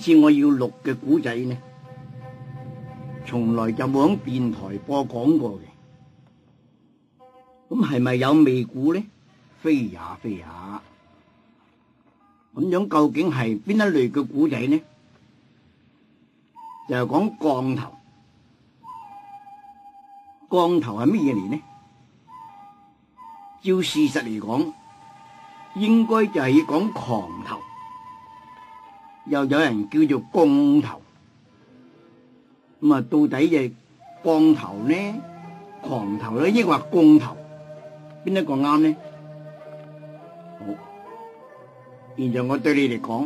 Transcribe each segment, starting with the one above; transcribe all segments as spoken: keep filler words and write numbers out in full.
次我要錄嘅古仔呢，從來就冇響電台播講過嘅。咁係咪有味古呢？非也非也。咁樣究竟係邊一類嘅古仔呢？就係講降頭。降頭係乜嘢嚟呢？照事實嚟講，應該就係要講狂頭，又有人叫做降頭。咁啊，到底係降頭呢、狂頭呢，抑或降頭，邊一個啱呢？好，現在我對你嚟講，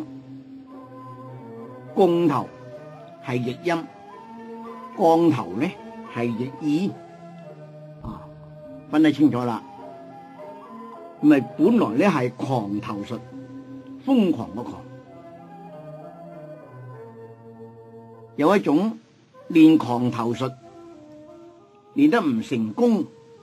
降頭係譯音，降頭呢係譯意，啊，分得清楚啦。咪本來咧係狂頭術，瘋狂嘅狂。有一種練狂頭術練得唔成功，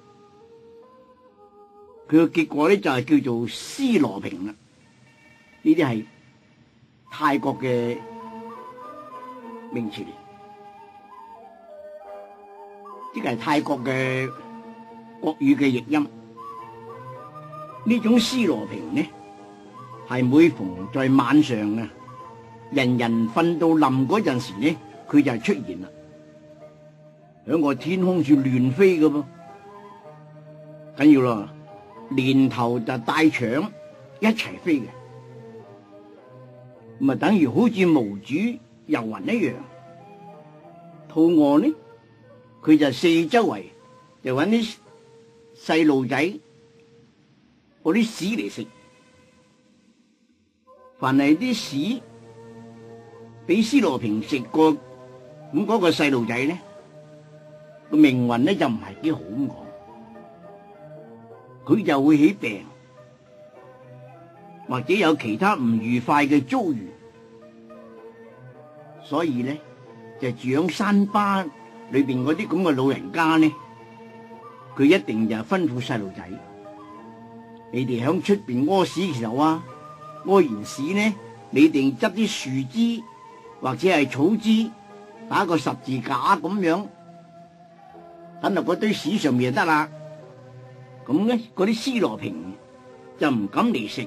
佢嘅結果咧就係叫做屍羅平啦。呢啲係泰國嘅名詞嚟，即係泰國嘅國語嘅譯音。呢種屍羅平呢，係每逢在晚上啊，人人瞓到冧嗰陣時呢，佢就出現啦，響個天空處亂飛㗎噃，緊要咯，連頭就帶腸一齊飛嘅，咁啊等於好似無主遊雲一樣。肚餓呢，佢就四周圍就搵啲細路仔嗰啲屎嚟食，凡係啲屎俾屍羅平食過，咁、那、嗰個細路仔咧個命運咧就唔係幾好咁講，佢就會起病，或者有其他唔愉快嘅遭遇，所以咧就住響山巴裏邊嗰啲咁嘅老人家咧，佢一定就吩咐細路仔。你哋響出邊屙屎嘅時候啊，屙完屎呢，你哋執啲樹枝或者係草枝打個十字架咁樣，等落嗰堆屎上面就得啦。咁咧，嗰啲屍羅平就唔敢嚟食。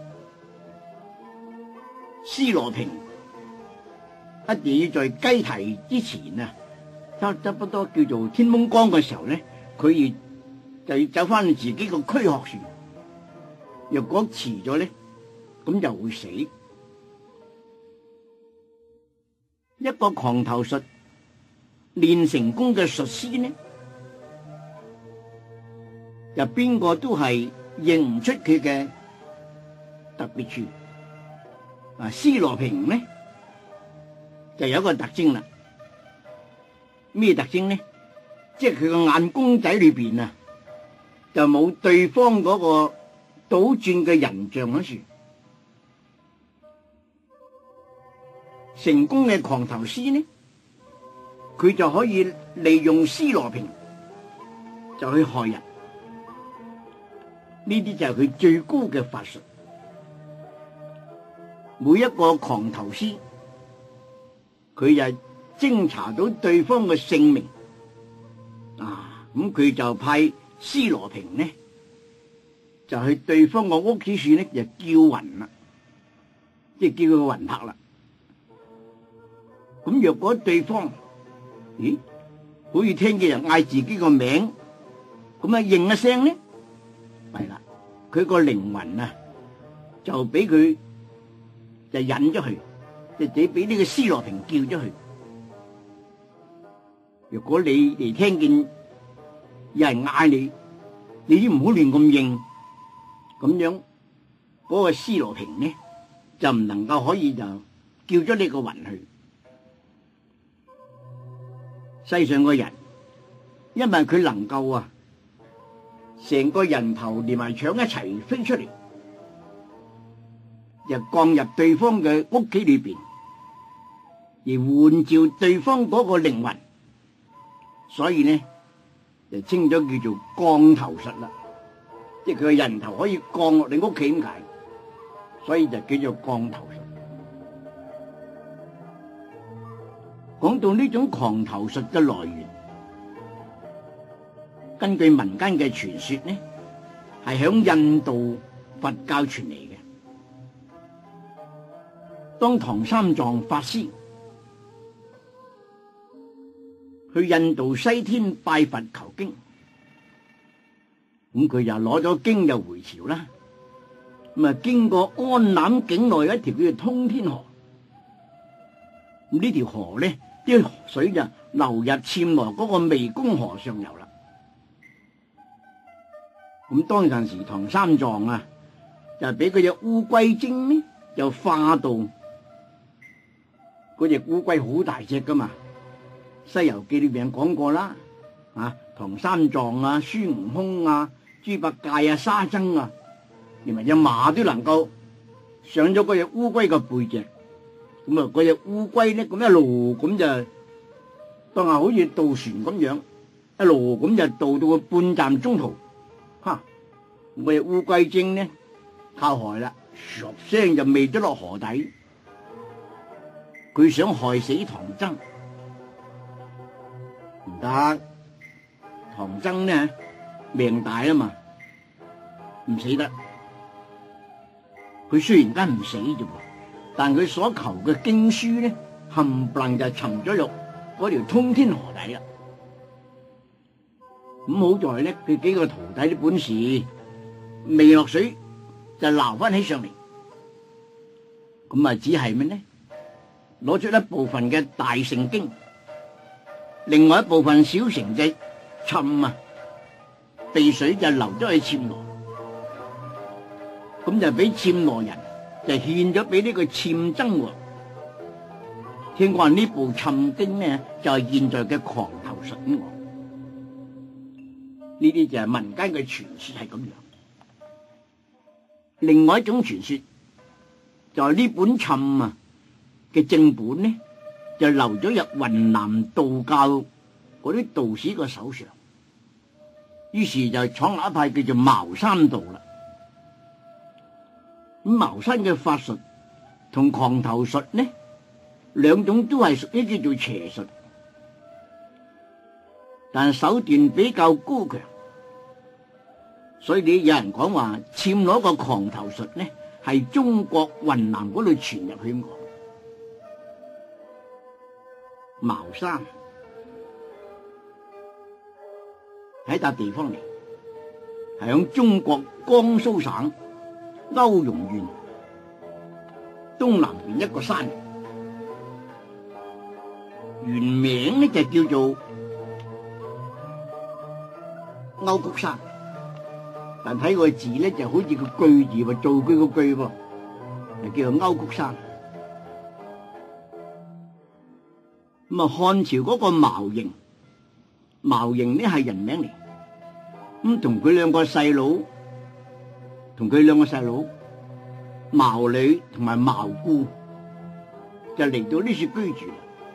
屍羅平一定要在雞啼之前啊，差不多叫做天蒙光嘅時候咧，佢要就要走翻自己個軀殼船。若果遲咗咧，咁就會死。一個狂頭術練成功嘅術師呢，就邊個都係認唔出佢嘅特別處。啊，屍羅平呢就有一個特徵啦。咩特徵呢？即係佢個眼公仔裏邊啊，就冇對方嗰個倒轉嘅人像喺處。成功嘅狂頭師呢，佢就可以利用屍羅平就去害人。呢啲就係佢最高嘅法術。每一個狂頭師，佢就偵查到對方嘅姓名啊，咁佢就派屍羅平呢，就去對方個屋企處呢，就叫魂啦，即係叫佢個魂魄啦。咁若果對方，咦，好似聽見人嗌自己個名，咁啊應一聲呢，係啦，佢個靈魂啊，就俾佢就引咗去，就只俾呢個屍羅平叫咗去。如果你哋聽見有人嗌你，你都唔好亂咁應，咁樣嗰個屍羅平呢就唔能夠可以就叫咗你個魂去。世上個人，因為佢能夠啊，成個人頭連埋腸一齊飛出嚟，就降入對方嘅屋企裏邊，而換照對方嗰個靈魂，所以呢就稱咗叫做降頭術啦。即係佢個人頭可以降落你屋企咁解，所以就叫做降頭術。 講到呢種狂頭術嘅來源，根據民間嘅傳說呢，係響印度佛教傳嚟嘅。當唐三藏法師去印度西天拜佛求經，咁佢又攞咗經就回朝啦。咁啊，經過安南境內一條叫做通天河，咁呢條河咧，啲水就流入暹羅嗰個湄公河上游啦。咁當陣時唐三藏啊，就俾嗰隻烏龜精呢，就化到嗰隻烏龜好大隻噶嘛，《西遊記》裏邊講過啦，啊，唐三藏啊、孫悟空啊、豬八戒啊、沙僧啊，連埋隻馬都能夠上咗嗰隻烏龜嘅背脊，咁啊，嗰隻烏龜咧，咁一路咁就當係好似渡船咁樣，一路咁就渡到個半站中途，吓，嗰隻烏龜精呢靠海啦，唰聲就未咗落河底。佢想害死唐僧，唔得，唐僧呢命大啊嘛，唔死得。佢雖然間唔死啫噃，但佢所求嘅經書呢，冚唪唥就沉咗入嗰條通天河底啦。咁好在呢，佢幾個徒弟啲本事未落水就撈翻起上嚟，咁啊只係咩呢？攞出一部分嘅大乘經，另外一部分小乘嘅蠶啊，被水就流咗去暹羅，咁就俾暹羅人就獻咗俾呢個暹僧王。聽講呢部蠶經呢，就係、是、現在嘅狂頭術喎。呢啲就係民間嘅傳說係咁樣。另外一種傳說就係呢本蠶啊嘅正本呢，就流咗入雲南道教嗰啲道士個手上，於是就創立一派叫做茅山道啦。咁茅山嘅法術同狂頭術呢，兩種都係屬於叫做邪術，但手段比較高強，所以你有人講話暹羅個狂頭術呢，係中國雲南嗰度傳入去我。茅山係一笪地方嚟，係響中國江蘇省歐容縣東南邊一個山，原名呢就叫做歐谷山，但睇個字咧就好似個句字喎，造句個句喎，就叫做歐谷山。咁啊，漢朝嗰個茅營，茅營呢係人名嚟，咁同佢兩個細佬，同佢兩個細佬茅履同埋茅固就嚟到呢處居住。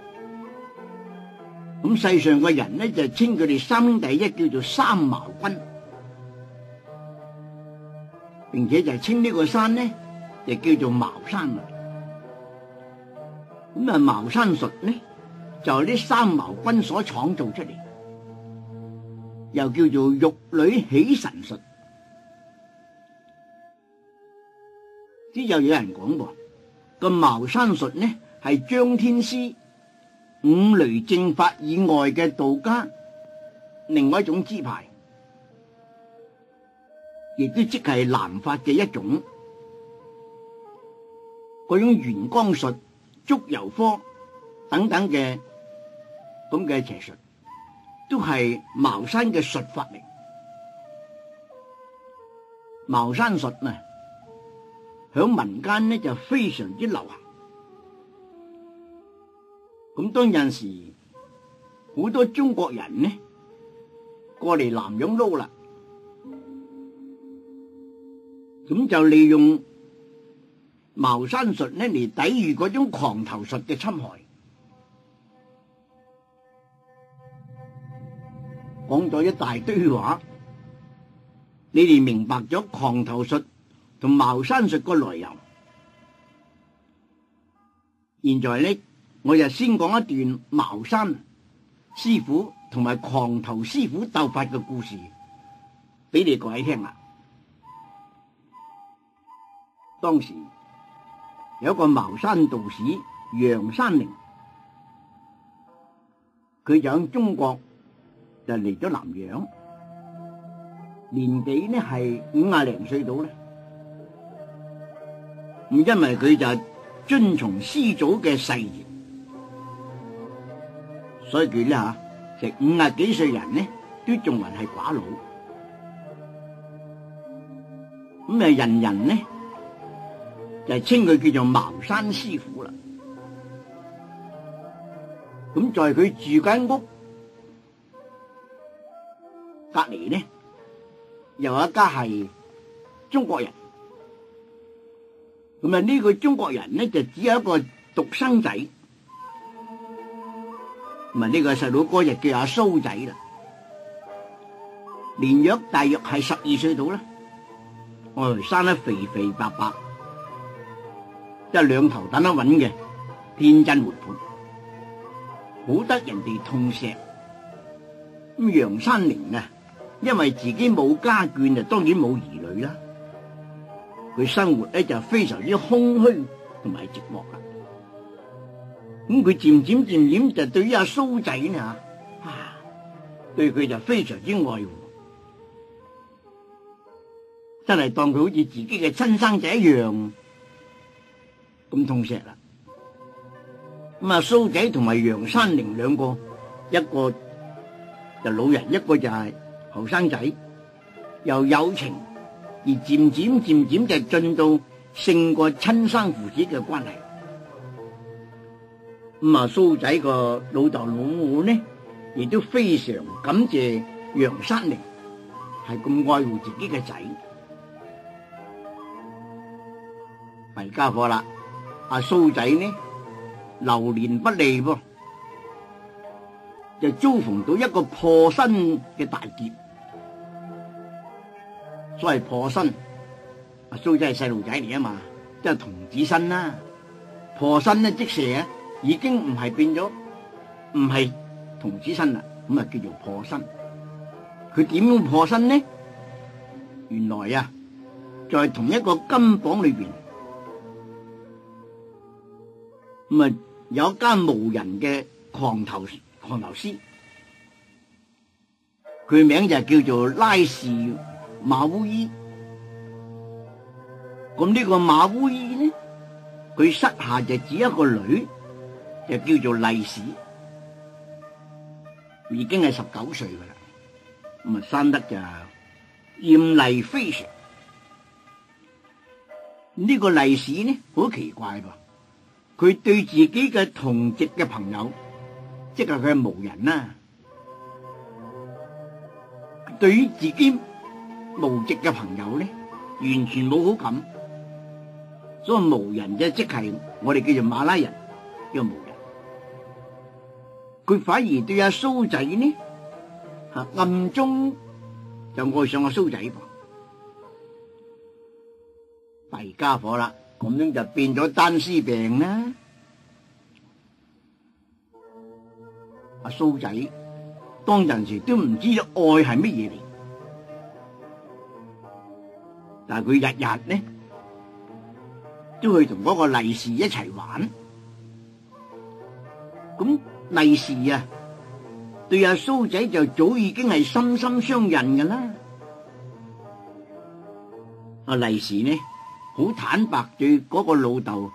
咁世上嘅人呢就稱佢哋三兄弟一叫做三茅君，並且就稱呢個山呢就叫做茅山啦。咁啊，茅山術呢就係呢三茅君所創造出嚟，又叫做玉女起神術。之後有人講過，個茅山術呢係張天師五雷正法以外嘅道家另外一種支派，亦都即係南法嘅一種。嗰種元光術、祝由科等等嘅咁嘅邪術，都係茅山嘅術法嚟。茅山術呢，響民間呢就非常之流行。咁當陣時，好多中國人呢過嚟南洋撈啦，咁就利用茅山術呢嚟抵禦嗰種狂頭術嘅侵害。講咗一大堆話，你哋明白咗狂頭術同茅山術個來由。現在呢， 我就先講一段茅山師傅同埋狂頭師傅鬥法嘅故事俾你各位聽啦。當時有一個茅山道士楊山寧，佢就喺中國就嚟咗南洋，年紀呢係五廿零歲到咧。咁因為佢就遵從師祖嘅誓言，所以佢咧吓，成五廿幾歲人呢都仲還係寡佬。咁啊，人人呢就稱佢叫做茅山師傅啦。咁在佢住間屋隔籬呢，又有一家係中國人。咁啊，呢個中國人呢就只有一個獨生仔，咁啊呢個細佬哥就叫阿蘇仔啦，年約大約係十二歲到啦，哦，生得肥肥白白，即係兩頭等得穩嘅，天真活潑，好得人哋痛錫。咁楊山寧啊，因為自己冇家眷，就當然冇兒女啦。佢生活咧就非常之空虛同埋寂寞啦。咁佢漸漸漸漸就對於阿蘇仔呢吓，啊，對佢就非常之愛護，真係當佢好似自己嘅親生仔一樣咁痛錫啦。咁阿蘇仔同埋楊山寧兩個，一個就老人，一個就係後生仔，又友情。而漸漸漸漸就進到勝過親生父子嘅關係。咁啊，蘇仔個老豆老母呢，亦都非常感謝楊山寧係咁愛護自己嘅仔。弊家伙啦，阿蘇仔呢流年不利噃，就遭逢到一個破身嘅大劫。所謂破身，阿蘇仔係細路仔嚟啊嘛，即係童子身啦。破身咧，即係啊，已經唔係變咗，唔係童子身啦，咁啊叫做破身。佢點樣破身呢？原來啊，在同一個金榜裏邊，咁啊有一間無人嘅狂頭狂頭師，佢名就叫做拉氏馬烏依。咁呢個馬烏依呢，佢膝下就只一個女，就叫做麗氏，已經係十九歲噶啦。咁啊生得就艷麗非常。呢個麗氏呢好奇怪噃，佢對自己嘅同籍嘅朋友，即係佢係無人啦，對於自己無籍嘅朋友咧，完全冇好感。所以無人啫，即係我哋叫做馬拉人，叫無人。佢反而對阿蘇仔呢，吓暗中就愛上阿蘇仔噃。弊家伙啦，咁樣就變咗單絲病啦。阿蘇仔當陣時都唔知道愛係乜嘢嚟。但係佢日日呢都去同嗰個麗氏一齊玩，咁麗氏啊對阿蘇仔就早已經係心心相印㗎啦。阿麗氏呢好坦白對嗰個老豆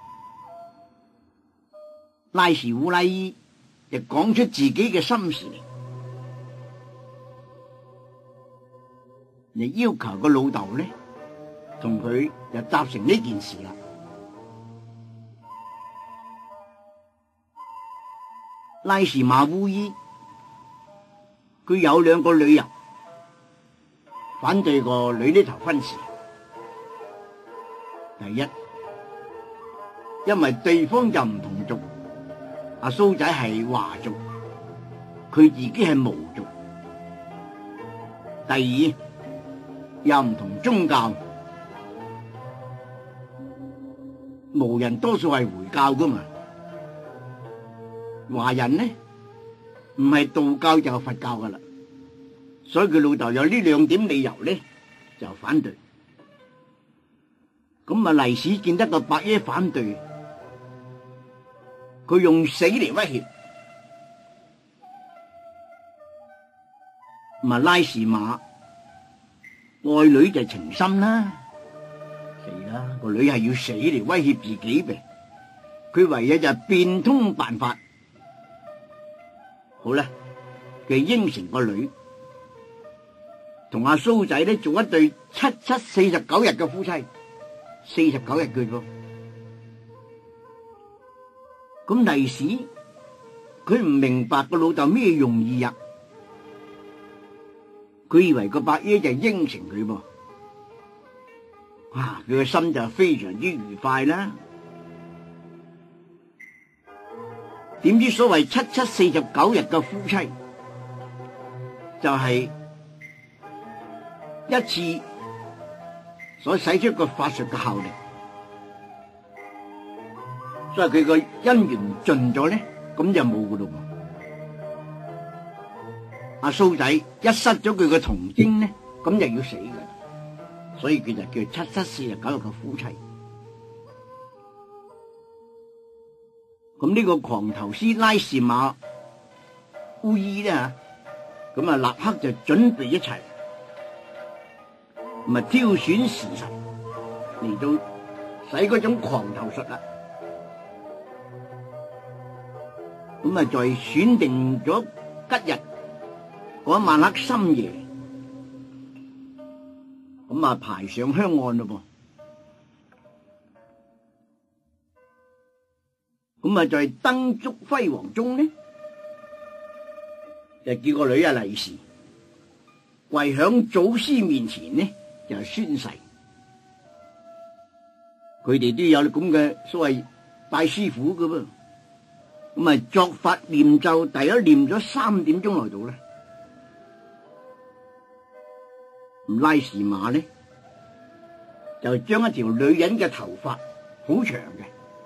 拉氏烏拉伊就講出自己嘅心事嚟，你要求個老豆呢同佢就達成呢件事啦。拉氏馬烏伊佢有兩個女人，反對個女呢頭婚事。第一，因為對方就唔同族，阿蘇仔係華族，佢自己係巫族。第二，又唔同宗教。無人多數係回教噶嘛， 華人呢唔係道教就係佛教噶啦，所以佢老豆有呢兩點理由呢就反對。咁啊黎氏見得個伯爺反對，佢用死嚟威脅。咁啊拉氏馬愛女就情深啦，死啦個女係要死嚟威脅自己嘅，佢唯有就變通辦法。好啦，佢應承個女，同阿蘇仔咧做一對七七四十九日嘅夫妻，四十九日佢噃。咁黎氏佢唔明白個老豆咩用意啊，佢以為個伯爺就應承佢噃，啊佢個心就非常之愉快啦。點知所謂七七四十九日嘅夫妻，就係、是、一次所使出個法術嘅效力，所以佢個姻緣盡咗咧，咁就冇噶咯。阿蘇仔一失咗佢個童貞咧，咁就要死噶，所以佢就叫七七四十九日嘅夫妻。咁呢個狂頭師拉氏馬烏衣咧吓，咁啊立刻就準備一齊，咁啊挑選時辰嚟到使嗰種狂頭術啦。咁啊在選定咗吉日嗰晚黑深夜，咁啊排上香案咯噃。咁啊，在燈燭輝煌中呢，就叫個女啊黎氏跪響祖師面前呢，就宣誓。佢哋都有咁嘅所謂拜師傅噶噃。咁啊，作法念咒，第一念咗三點鐘來到咧，咁拉氏馬呢，就將一條女人嘅頭髮好長嘅。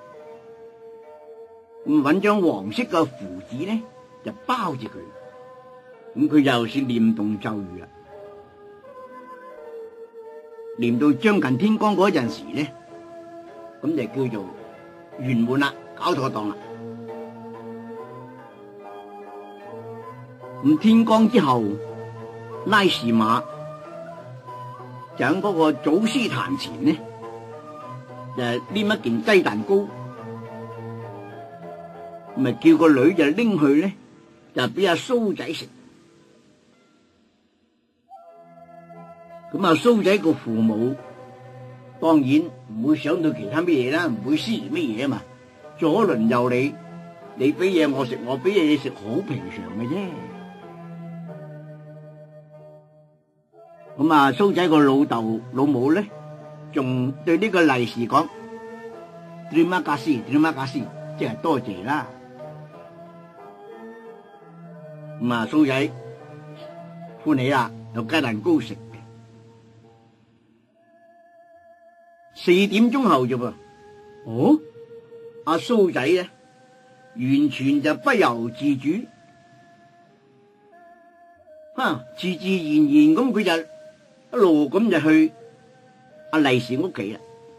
咁揾張黃色嘅符紙咧，就包住佢。咁佢又是念動咒語啦，念到將近天光嗰陣時咧，咁就叫做圓滿啦，搞妥當啦。咁天光之後，拉氏馬就喺嗰個祖師壇前呢，就拈一件雞蛋糕。咪叫個女就拎去咧，就俾阿蘇仔食。咁阿蘇仔個父母當然唔會想到其他咩嘢啦，唔會思疑咩嘢啊嘛。左鄰右里，你俾嘢我食，我俾嘢你食，好平常嘅啫。咁啊，蘇仔個老豆老母咧，仲對呢個黎氏講：，Terima kasih，Terima kasih，即係多謝啦。咁啊，蘇仔歡喜啦，有雞蛋糕食嘅。四點鐘後啫噃，哦，阿蘇仔咧，完全就不由自主，啊，自自然然咁佢就一路咁就去阿黎氏屋企啦。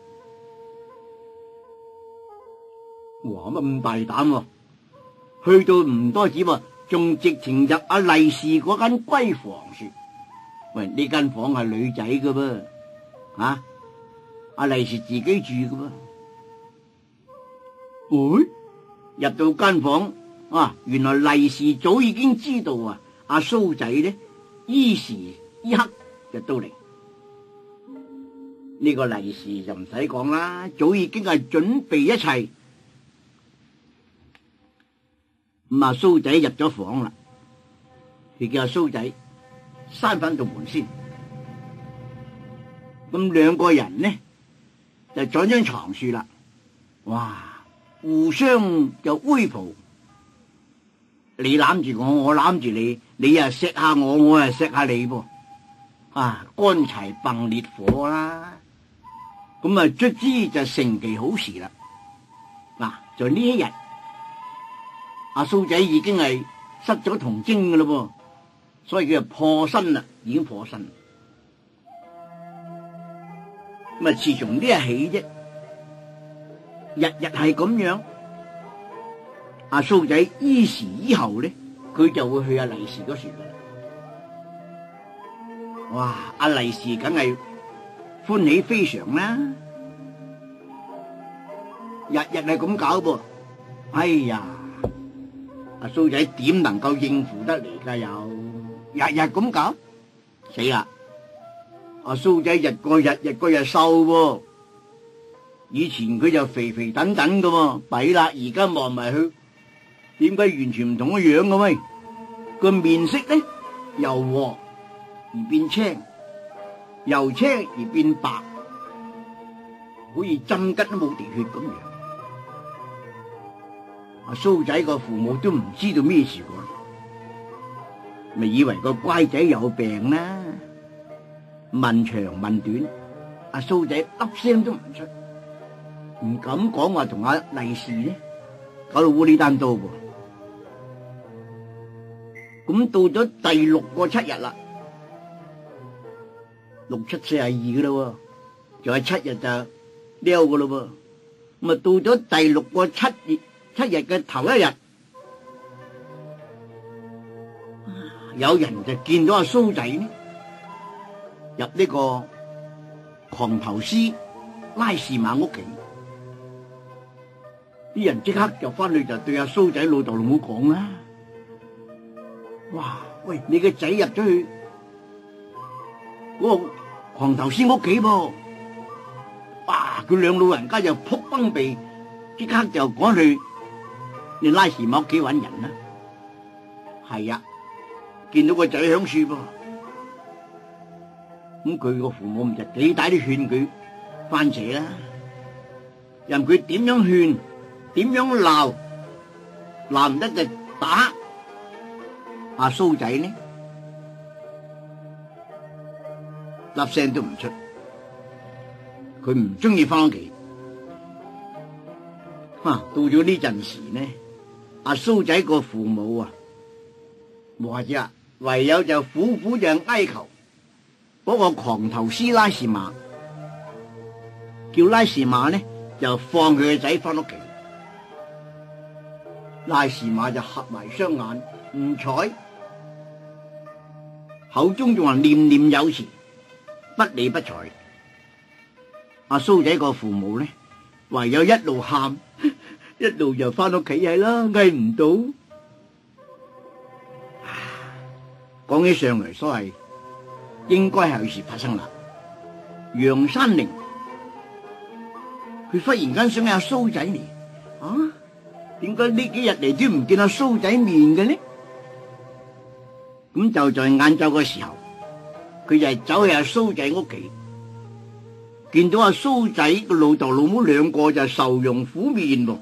哇，乜咁大膽喎？去到唔多止喎。仲直情入阿黎氏嗰間閨房說：，喂，呢間房係女仔噶噃，啊，阿黎氏自己住噶噃。哎，入到間房，啊，原來黎氏早已經知道啊，阿蘇仔呢，依時依刻就到嚟。呢個黎氏就唔使講啦，早已經係準備一切。咁阿蘇仔入咗房啦，佢叫阿蘇仔閂翻道門先。咁兩個人呢就坐張床樹啦，哇，互相就偎抱，你攬住我，我攬住你，你又錫下我，我又錫下你噃，啊，乾柴蹦烈火啦。咁啊，卒之就成其好事啦。嗱，就呢一日。 阿蘇仔已經係失咗童貞噶咯噃，所以佢就破身啦，已經破身。咁啊，自從呢日起啫，日日係咁樣。阿蘇仔依時依候咧，佢就會去阿利是嗰處噶啦。哇！阿利是梗係歡喜非常啦，日日係咁搞噃。哎呀！阿蘇仔點能夠應付得嚟噶？又日日咁搞，死啦！阿蘇仔日過日日過日瘦喎，以前佢就肥肥等等噶喎，弊啦！而家望埋去，點解完全唔同個樣嘅喂？個面色咧由黃而變青，由青而變白，好似針吉都冇滴血咁樣。阿蘇仔個父母都唔知道咩事過，咪以為個乖仔有病啦。問長問短，阿蘇仔粒聲都唔出，唔敢講話同阿利是呢，搞到烏里單刀噃。咁到咗第六個七日啦，六七四十二噶啦，仲有七日就撩噶啦噃。咁啊到咗第六個七月。七日嘅頭一日，有人就見到阿蘇仔呢入呢個狂頭師拉士馬屋企，啲人即刻就翻去就對阿蘇仔老豆老母講啦：哇，喂，你個仔入咗去嗰個狂頭師屋企噃！哇，佢兩老人家就扑崩鼻，即刻就趕去。你拉士馬屋企搵人啦，係啊，見到個仔響樹噃，咁佢個父母唔就幾大啲勸佢翻社啦，任佢點樣勸，點樣鬧，鬧唔得就打。阿蘇仔呢，粒聲都唔出，佢唔中意翻屋企。啊，到咗呢陣時呢？阿蘇仔個父母啊，或者唯有就苦苦就哀求嗰個狂頭師拉士馬，叫拉士馬呢就放佢個仔翻屋企。拉士馬就合埋雙眼唔睬，口中仲話念念有詞，不理不睬。阿蘇仔個父母呢，唯有一路喊。一路就翻屋企係啦，嗌唔到。講起上嚟，所謂應該係有事發生啦。楊山玲佢忽然間想阿蘇仔嚟，啊？點解呢幾日嚟都唔見阿蘇仔面嘅呢？咁就在晏晝嘅時候，佢就係走去阿蘇仔屋企，見到阿蘇仔個老豆老母兩個就愁容苦面喎。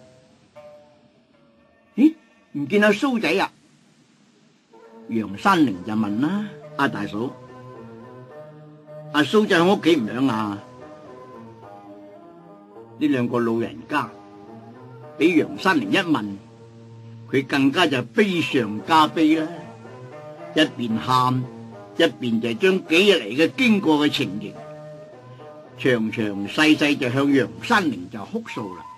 咦，唔見阿蘇仔啊？楊山玲就問啦：阿大嫂，阿蘇仔喺屋企唔響啊？呢兩個老人家俾楊山玲一問，佢更加就悲上加悲啦，一邊喊一邊就將幾日嚟嘅經過嘅情形詳詳細細就向楊山玲就哭訴啦。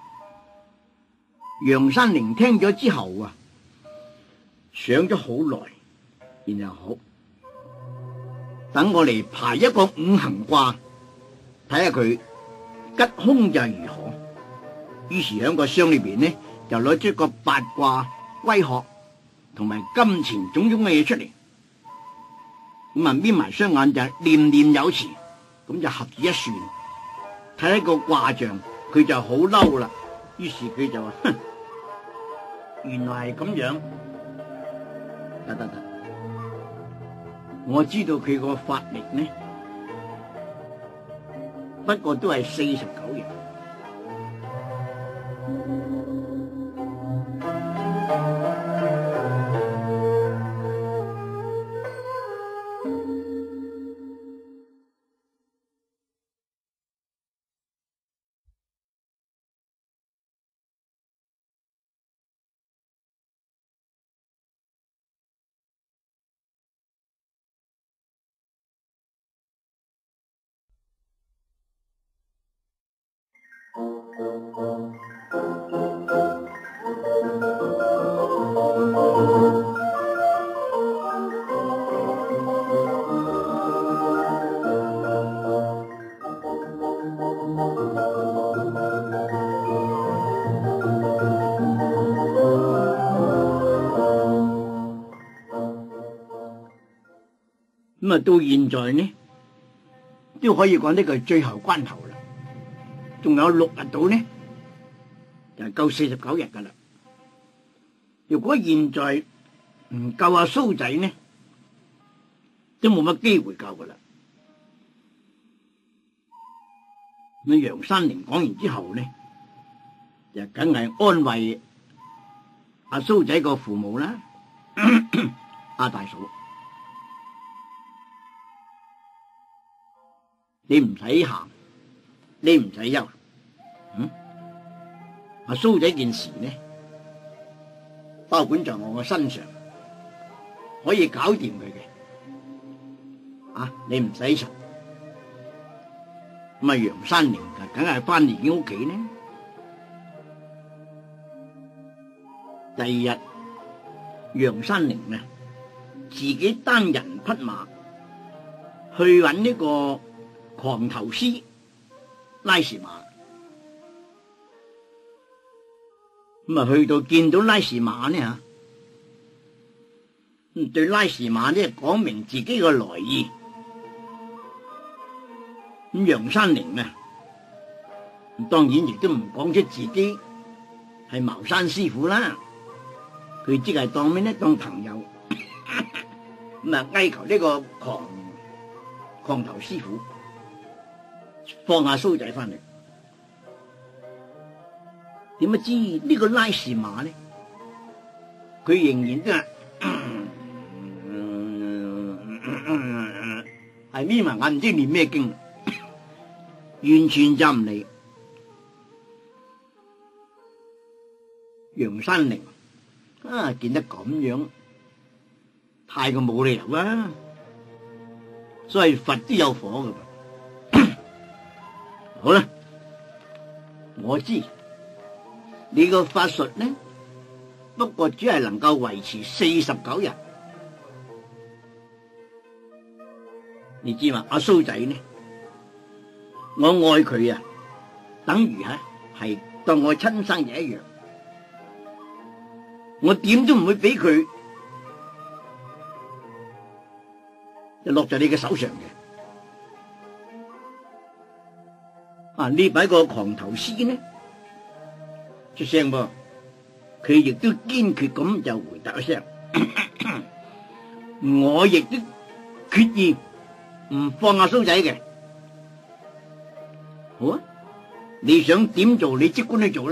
楊山玲聽咗之後啊，想咗好耐，然後好，等我嚟排一個五行卦，睇下佢吉凶就如何。於是喺個箱裏邊呢，就攞出個八卦、龜殼同埋金錢種種嘅嘢出嚟。咁啊，眯埋雙眼就念念有詞，咁就合住一算，睇一個卦象，佢就好嬲啦。於是佢就話：哼，原來係咁樣，得得得，我知道佢個法力呢，不過都係四十九日。 咁啊，到現在呢，都可以講呢個係最後關頭啦，仲有六日到呢，就係夠四十九日噶啦。如果現在唔救阿蘇仔呢，都冇乜機會救噶啦。咁楊山寧講完之後呢，就梗係安慰阿蘇仔個父母啦，阿大嫂。你唔使行，你唔使憂，嗯？阿蘇仔件事呢，包管在我嘅身上，可以搞掂佢嘅，啊！你唔使愁。咁啊，楊山寧就梗係翻自己屋企呢。第二日，楊山寧啊，自己單人匹馬去揾呢個狂頭師拉士馬，咁啊去到見到拉士馬呢吓，咁對拉士馬呢講明自己嘅來意。咁楊山寧啊，當然亦都唔講出自己係茅山師傅啦，佢只係當咩呢？當朋友，咁啊哀求呢個狂狂頭師傅放下蘇仔翻嚟。點不知呢個拉士馬呢？佢仍然都係係眯埋眼，唔知念咩經，完全就唔理。楊山寧啊，見得咁樣，太過冇理由啦。所以佛都有火噶。好啦，我知你個法術呢，不過只係能夠維持四十九日。你知嘛？阿蘇仔呢，我愛佢啊，等於吓係當我親生嘅一樣，我點都唔會俾佢就落在你嘅手上嘅。啊！呢擺個狂頭師呢出聲噃，佢亦都堅決咁就回答一聲，我亦都決意唔放阿蘇仔嘅。好啊，你想點做，你即管去做啦。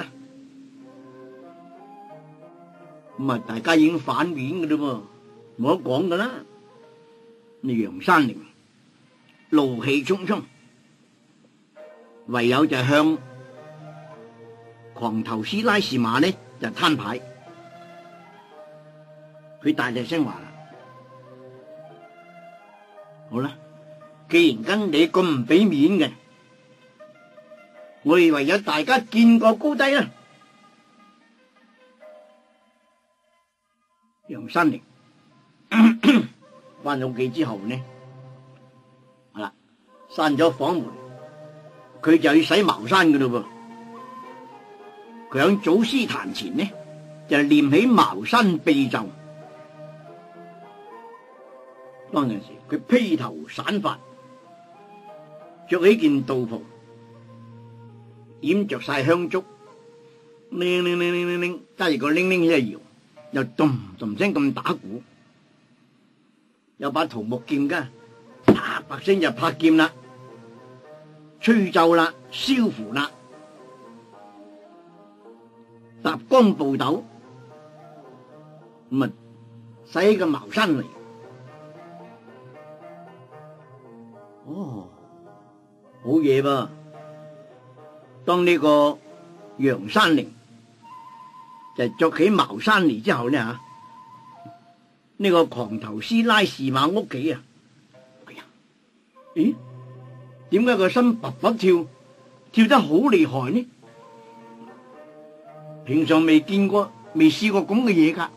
咁啊，大家已經反面嘅啦噃，冇得講噶啦。你楊山寧怒氣沖沖，唯有就向狂頭師拉士馬呢就攤牌。佢大大聲話啦：好啦，既然跟你咁唔俾面嘅，我哋唯有大家見個高低啦。楊山寧翻到屋企之後呢，係啦，閂咗房門，佢就要洗茅山噶咯噃。佢響祖師壇前呢，就念起茅山秘咒。當陣時，佢披頭散髮，着起件道袍，染着晒香燭，鈴鈴鈴鈴鈴鈴，揸住個鈴鈴一搖，又咚咚聲咁打鼓，有把桃木劍噶，啪啪聲就拍劍啦，吹奏啦，燒符啦，搭光步斗，咁啊使起個茅山嚟。哦，好嘢噃！當呢個楊山寧就着起茅山嚟之後呢吓，呢個狂頭師拉士馬屋企啊，哎呀，咦？點解個心卜卜跳，跳得好厲害呢？ 平常未見過、未試過咁嘅嘢噶，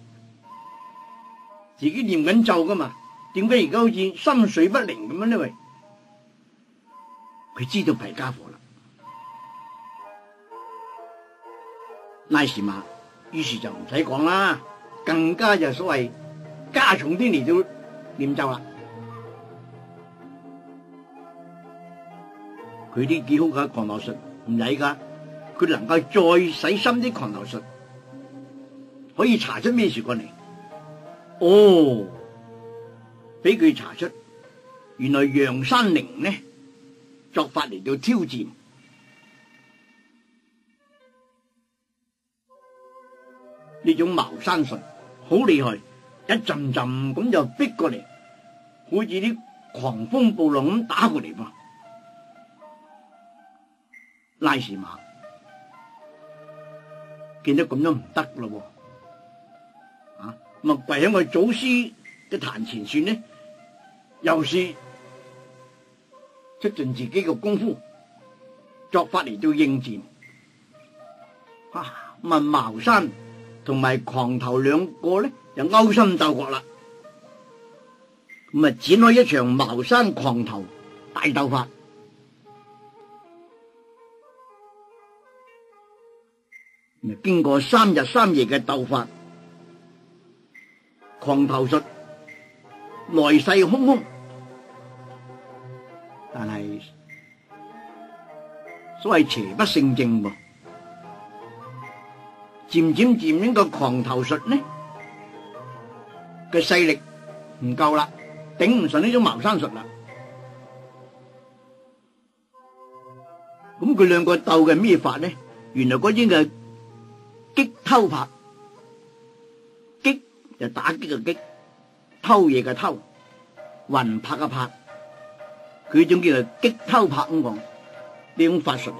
自己念緊咒噶嘛，點解而家好似心緒不寧咁樣呢？喂，佢知道弊家伙啦，拉時馬，於是就唔使講啦，更加就所謂加重啲嚟到念咒啦。佢啲幾好嘅狂流術唔曳噶，佢能夠再使深啲狂流術，可以查出咩事過嚟。哦，俾佢查出，原來楊山陵呢作法嚟到挑戰，呢種茅山術好厲害，一陣陣咁就逼過嚟，好似啲狂風暴浪咁打過嚟噃。拉時馬見到咁樣唔得咯，啊咁啊跪喺我祖師嘅壇前算呢，又是出盡自己嘅功夫作法嚟到應戰。啊咁啊茅山同埋狂頭兩個咧就勾心鬥角啦，咁啊展開一場茅山狂頭大鬥法。經過三日三夜嘅鬥法，狂頭術來勢洶洶，但係所謂邪不勝正噃，漸漸漸呢個狂頭術呢嘅勢力唔夠啦，頂唔順呢種茅山術啦。咁佢兩個鬥嘅咩法呢？原來嗰啲嘅擊偷拍，擊就打擊嘅擊，偷嘢嘅偷，魂魄嘅魄，佢呢種叫做擊偷拍咁講，呢種法術嚟。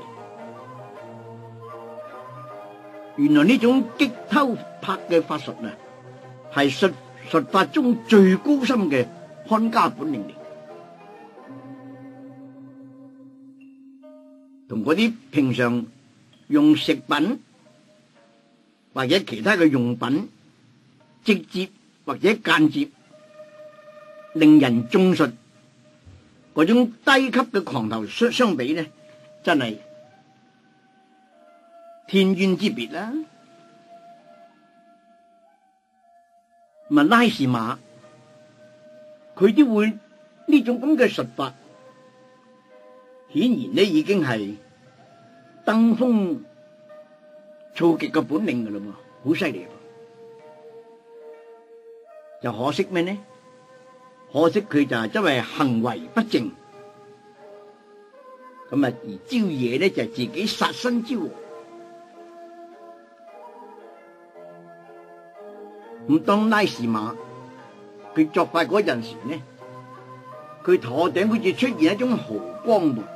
原來呢種擊偷拍嘅法術啊，係術術法中最高深嘅看家本領嚟，同嗰啲平常用食品或者其他嘅用品，直接或者間接令人中術嗰種低級嘅狂頭相相比呢，真係天淵之別啦。咁啊拉時馬佢都會呢種咁嘅術法，顯然呢已經係登峰造極嘅本領噶啦，好犀利。就可惜咩呢？可惜佢就係因為行為不正，咁啊而招惹呢就係自己殺身之禍。咁當拉時馬佢作法嗰陣時呢，佢頭頂好似出現一種毫光喎。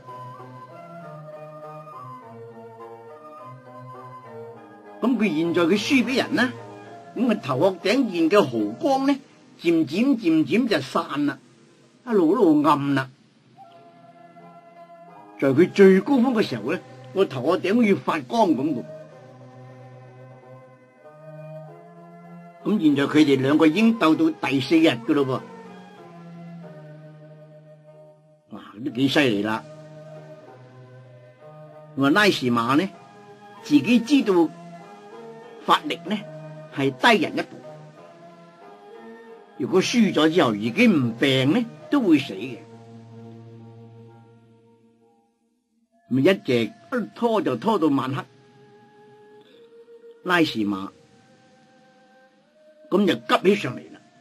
咁佢現在佢輸俾人啦，咁佢頭殼頂現嘅毫光呢，漸漸漸漸就散啦，一路一路暗啦。在佢最高峰嘅時候咧，個頭殼頂好似發光咁嘅。咁現在佢哋兩個已經鬥到第四日噶咯噃，哇，都幾犀利啦！話拉時馬呢，自己知道法力呢係低人一步，如果輸咗之後自己唔病呢，都會死嘅。咪一直一拖就拖到晚黑，拉時馬咁就急起上嚟啦，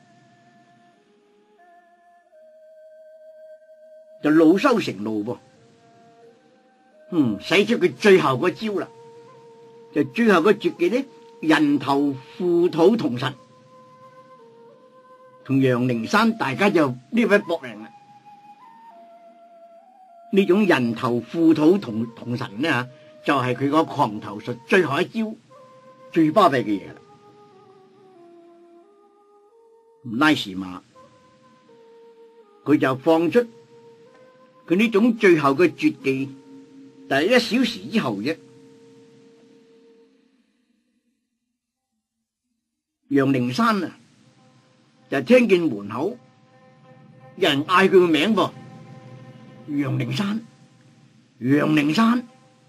就惱羞成怒噃，嗯，使出佢最後個招啦，就最後個絕技呢，人頭附土同神，同楊靈山大家就呢位搏命啦。呢種人頭附土同同神呢，就係佢個狂頭術最後一招，最巴閉嘅嘢啦。拉時馬佢就放出佢呢種最後嘅絕技，但係一小時之後啫， 楊靈山啊，就聽見門口有人嗌佢個名噃，楊靈山，楊靈山，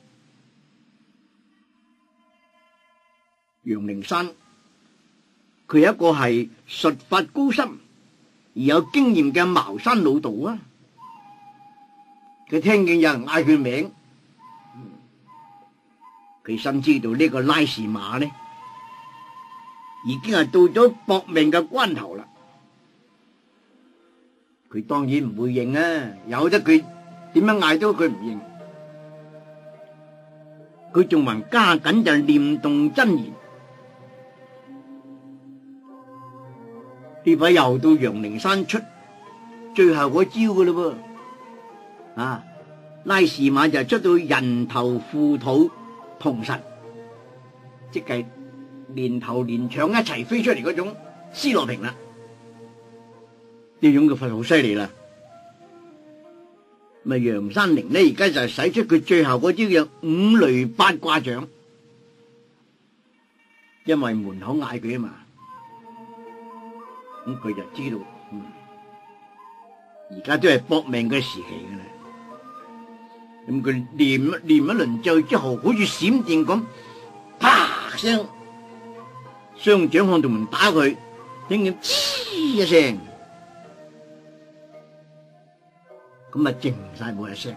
楊靈山，佢一個係術法高深而有經驗嘅茅山老道啊！佢聽見有人嗌佢名，佢深知道呢個拉士馬呢，已經係到咗搏命嘅關頭啦。佢當然唔會認啊，由得佢點樣嗌都佢唔認。佢仲還加緊就念動真言。呢位又到楊靈山出最後嗰招噶啦噃，啊，拉士馬就出到人頭富土同神，即係連頭連腸一齊飛出嚟嗰種斯羅平啦。呢種嘅法好犀利啦。咪楊山靈呢而家就使出佢最後嗰招叫五雷八卦掌，因為門口嗌佢啊嘛。咁佢就知道，嗯，而家都係搏命嘅時期噶啦。咁佢念一念一輪咒之後，好似閃電咁，啪聲，雙掌向道門打佢，聽見黐一聲，咁啊靜晒冇一聲。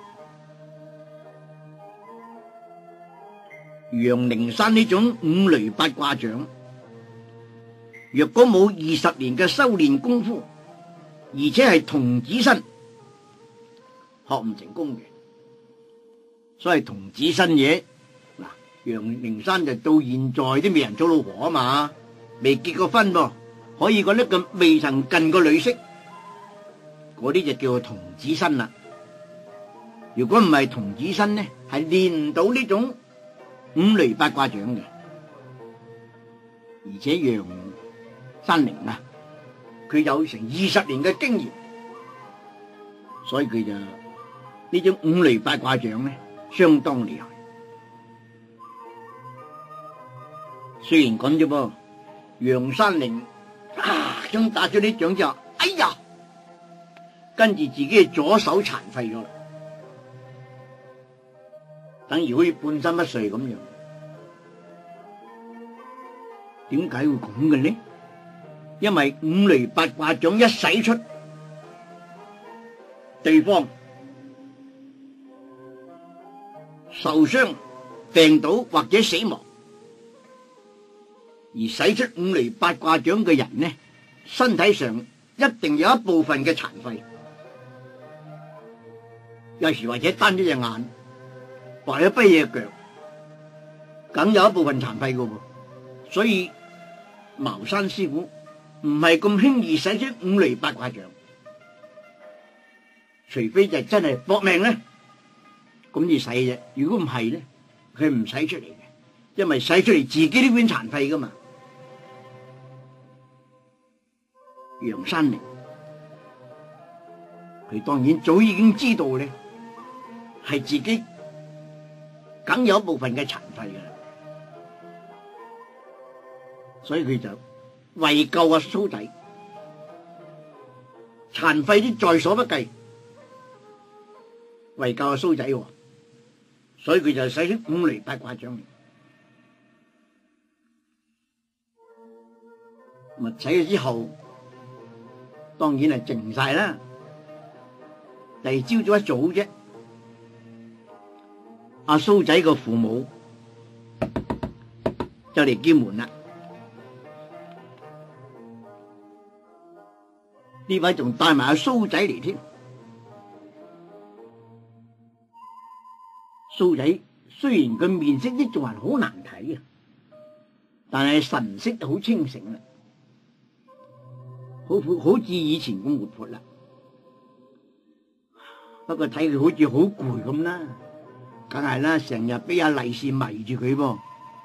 楊靈山呢種五雷八卦掌，若果冇二十年嘅修煉功夫，而且係童子身，學唔成功嘅。所謂童子身嘢，嗱，楊靈山就到現在都未人做老婆啊嘛，未結過婚噃，可以講得咁未曾近過女色，嗰啲就叫做童子身啦。如果唔係童子身呢，係練唔到呢種五雷八卦掌嘅。而且楊山靈啊，佢有成二十年嘅經驗，所以佢就呢種五雷八卦掌咧，相當厲害。雖然咁啫噃，楊山靈啊，將打咗啲掌之後，哎呀，跟住自己嘅左手殘廢咗啦，等於好似半身不遂咁樣。點解會咁嘅呢？因為五雷八卦掌一使出，對方受傷、病倒或者死亡，而使出五雷八卦掌嘅人呢，身體上一定有一部分嘅殘廢，有時或者單一隻眼，或者跛隻腳，梗有一部分殘廢㗎喎。所以茅山師傅唔係咁輕易使出五雷八卦掌，除非就真係搏命咧，咁至使啫。如果唔係咧，佢唔使出嚟嘅，因為使出嚟自己呢邊殘廢噶嘛。楊山靈佢當然早已經知道咧，係自己梗有一部分嘅殘廢噶啦，所以佢就為救阿蘇仔，殘廢啲在所不計，為救阿蘇仔，所以佢就使出五雷八卦掌。咪使咗之後，當然係靜晒啦。第二朝早一早啫，阿蘇仔個父母就嚟叫門啦。呢位仲帶埋阿蘇仔嚟添。蘇仔雖然佢面色啲仲係好難睇啊，但係神色好清醒啦，好好似以前咁活潑啦。不過睇佢好似好攰咁啦，梗係啦，成日俾阿利是迷住佢噃，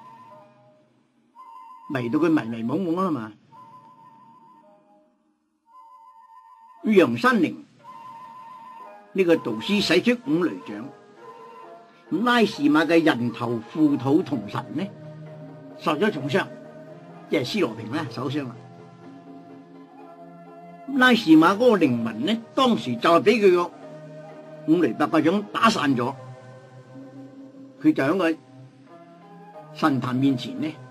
迷到佢迷迷懵懵啦嘛。楊山靈呢個導師使出五雷掌，拉士馬嘅人頭富土同神呢受咗重傷， 即係施羅平啦，首相啦。拉士馬嗰個靈魂呢，當時就係俾佢個五雷八卦掌打散咗，佢就喺個神壇面前呢，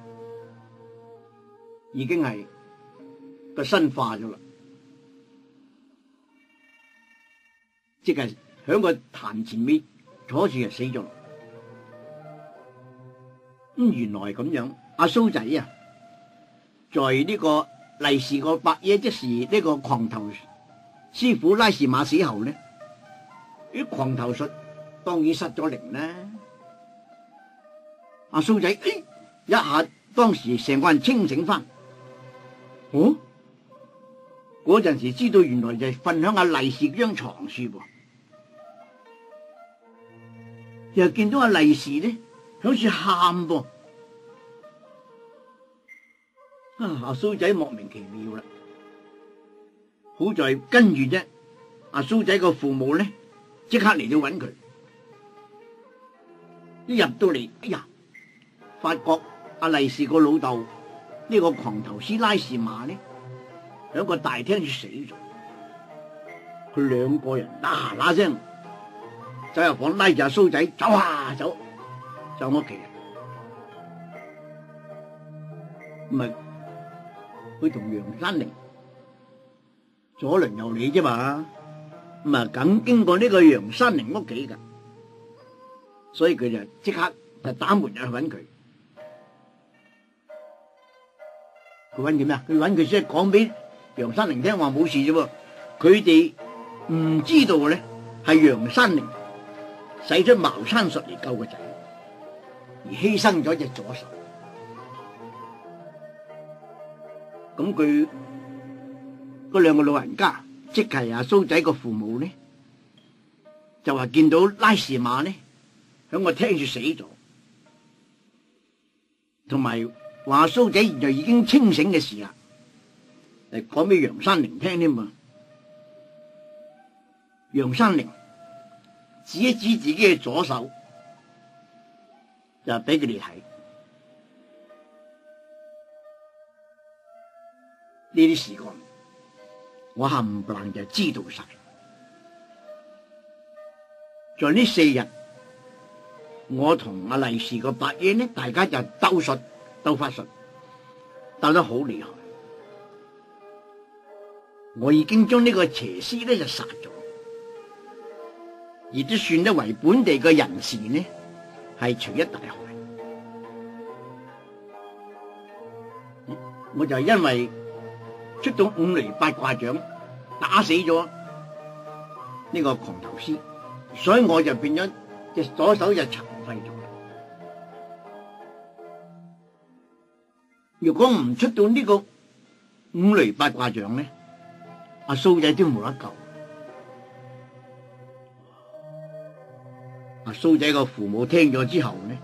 已經係個身化咗啦，即係喺個壇前面坐住就死咗。咁原來係咁樣，阿蘇仔啊，在呢個利是個伯爺，即是呢個狂頭師傅拉士馬死後呢，啲狂頭術當然失咗靈啦。阿蘇仔，哎，一下當時成個人清醒翻，哦，嗰陣時知道原來就係瞓響阿利是嗰張床樹噃，又見到阿利是呢響處喊噃，啊，阿蘇仔莫名其妙啦，好在跟住啫，阿蘇仔個父母呢即刻嚟到揾佢，一入到嚟，哎呀！發覺阿利是個老豆呢個狂頭師拉士馬呢，喺個大廳就死咗。佢兩個人嗱嗱聲走入房，拉住阿蘇仔走啊走，走屋企。咁咪佢同楊山陵左鄰右里啫嘛，咁啊梗經過呢個楊山陵屋企噶，所以佢就即刻就打門入去揾佢。佢揾佢咩啊？佢揾佢先講俾楊山陵聽話冇事啫喎，佢哋唔知道咧係楊山陵使出茅山術嚟救個仔，而犧牲咗隻左手。咁佢嗰兩個老人家，即係阿蘇仔個父母呢，就話見到拉士馬呢響個廳住死咗，同埋話蘇仔現在已經清醒嘅事啦，嚟講俾楊山陵聽添嘛。楊山陵指一指自己嘅左手，就俾佢哋睇。呢啲事幹，我冚唪唥就知道晒。在呢四日，我同阿利是個伯爺呢，大家就鬥術。鬥法術鬥得好厲害，我已經將呢個邪師咧就殺咗，而都算得為本地嘅人士呢，係除一大害。我就係因為出到五雷八卦掌打死咗呢個狂頭師，所以我就變咗隻左手就殘廢咗。如果唔出到呢個五雷八卦掌呢，阿蘇仔都冇得救。阿蘇仔個父母聽咗之後呢，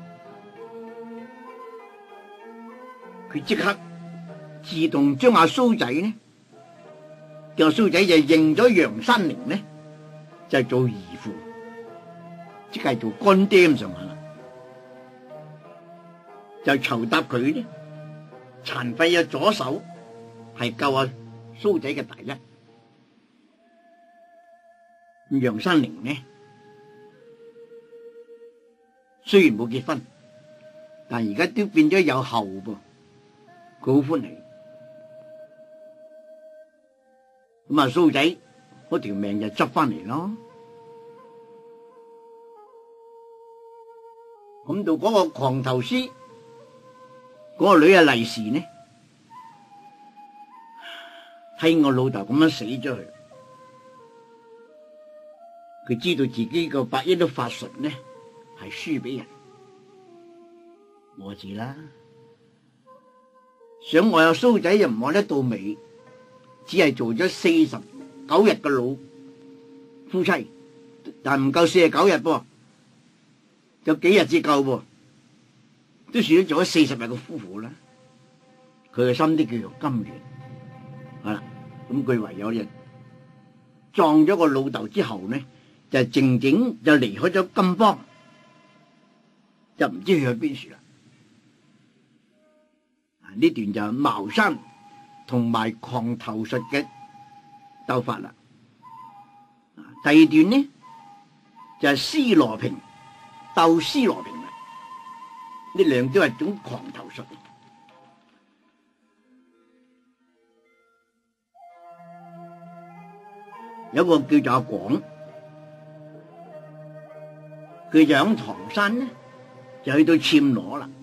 佢即刻自動將阿蘇仔呢，叫阿蘇仔就認咗楊山陵呢，就係做義父，即係做乾爹咁上下啦，就酬答佢呢。殘廢嘅左手係救阿蘇仔嘅大恩。楊山陵呢，雖然冇結婚，但而家都變咗有後噃，佢好歡喜。咁啊，蘇仔嗰條命就執翻嚟咯。咁到嗰個狂頭師。嗰個女嘅利是呢，睇我老豆咁樣死咗去，佢知道自己個伯爺都法術呢係輸俾人，我知啦。想我有蘇仔又唔望得到尾，只係做咗四十九日嘅老夫妻，但唔夠四十九日噃，有幾日至夠噃。都算咗做咗四十日嘅夫婦啦，佢嘅心都叫做甘願，係啦。咁佢唯有就撞咗個老豆之後呢，就靜靜就離開咗金邦，就唔知去邊處啦。 呢段就係茅山同埋狂頭術嘅鬥法啦。第二段呢就係施羅平鬥施羅平啦，呢兩都係一種狂頭術。有個叫做阿廣，佢就喺唐山呢，就去到暹羅啦。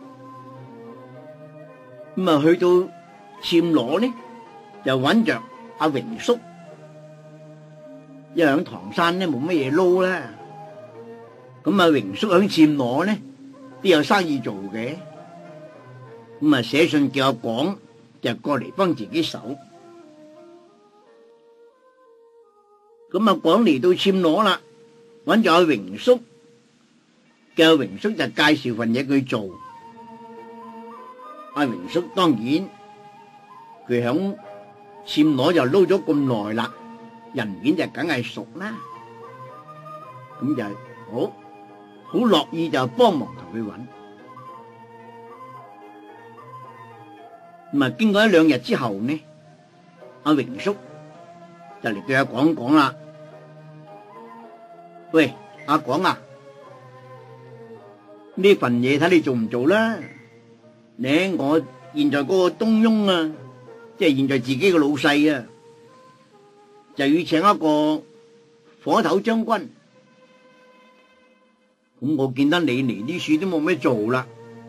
咁啊，去到暹羅呢，就揾着阿榮叔，因為喺唐山呢冇乜嘢撈啦。咁啊，榮叔喺暹羅呢都有生意做嘅，咁啊寫信叫阿廣就過嚟幫自己手。咁啊，廣嚟到暹羅啦，揾咗阿榮叔，叫阿榮叔就介紹份嘢佢做。阿榮叔當然佢響暹羅就撈咗咁耐啦，人面就梗係熟啦，咁就好好樂意就幫忙同佢揾。咁啊，經過一兩日之後呢，阿榮叔就嚟對阿廣講啦，喂，阿廣啊，呢份嘢睇你做唔做啦？你我現在嗰個東翁啊，即係現在自己嘅老細啊，就要請一個火頭將軍。咁我見得你嚟呢處都冇咩做啦，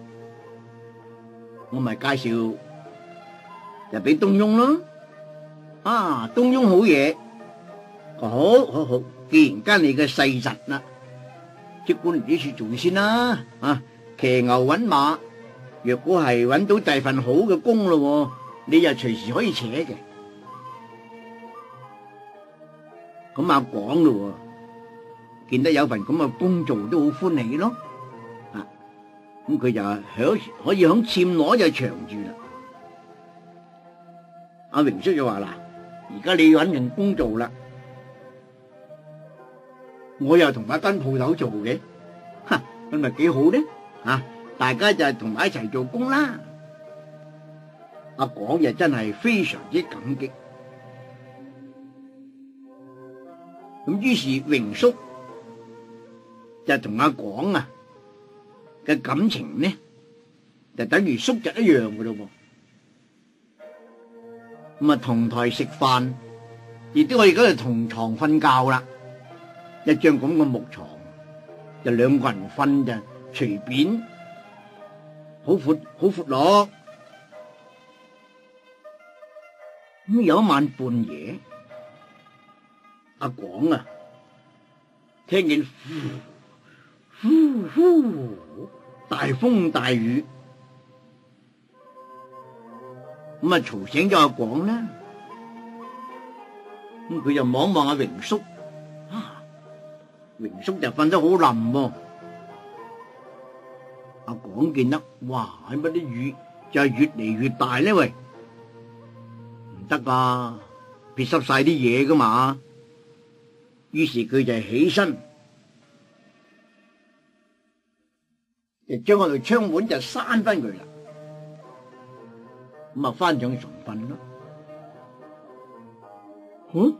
我咪介紹就俾東翁咯。啊，東翁好嘢，好好好，既然跟你嘅細侄啦，即管嚟呢處做先啦。啊，騎牛搵馬，若果係搵到第份好嘅工咯，你就隨時可以扯嘅。咁阿廣咯，見得有份咁嘅工做都好歡喜咯。啊，咁佢就響可以響暹羅就長住啦。阿榮叔就話啦，而家你要搵份工做啦，我又同埋間鋪頭做嘅，哈，咁咪幾好呢？啊，大家就同埋一齊做工啦。阿廣就真係非常之感激。咁於是榮叔就同阿廣啊嘅感情呢，就等於叔侄一樣嘅咯。咁啊，同台食飯，亦都可以嗰度同床瞓覺啦。一張咁嘅木床，就兩個人瞓就隨便，好闊好闊落。咁有一晚半夜，阿廣啊，聽見呼呼呼大風大雨。咁啊，嘈醒咗阿廣啦。咁佢就望望阿榮叔，啊，榮叔就瞓得好冧喎。阿廣見得，哇，係乜啲雨就係越嚟越大呢？喂，唔得噶，撇濕晒啲嘢噶嘛。於是佢就起身，就將嗰度窗門就閂翻佢啦。咁啊，翻上床瞓咯。嗯，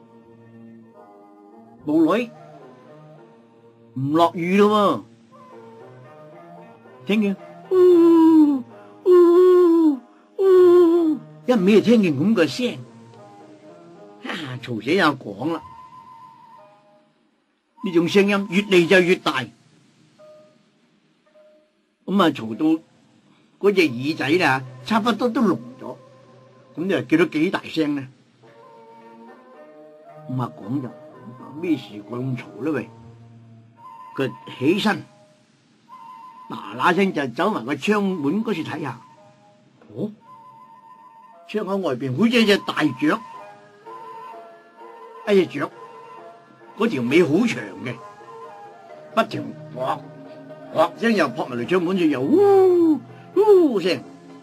冇耐唔落雨咯，聽見嗚嗚嗚，一味聽見咁個聲，啊，嘈醒阿廣啦。呢種聲音越嚟就越大，咁啊嘈到嗰隻耳仔啦，差不多都聾咗。咁你話叫到幾大聲呢？咁阿廣就咩事咁嘈咧？喂，佢起身嗱嗱聲就走埋個窗門嗰處睇下。哦，窗口外邊好似一隻大雀，一隻雀嗰條尾好長嘅，不停嘩嘩聲又撲埋嚟窗門處，又嗚嗚聲。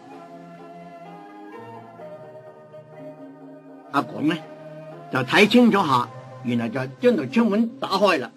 阿廣呢就睇清楚下，原來就將條窗門打開啦。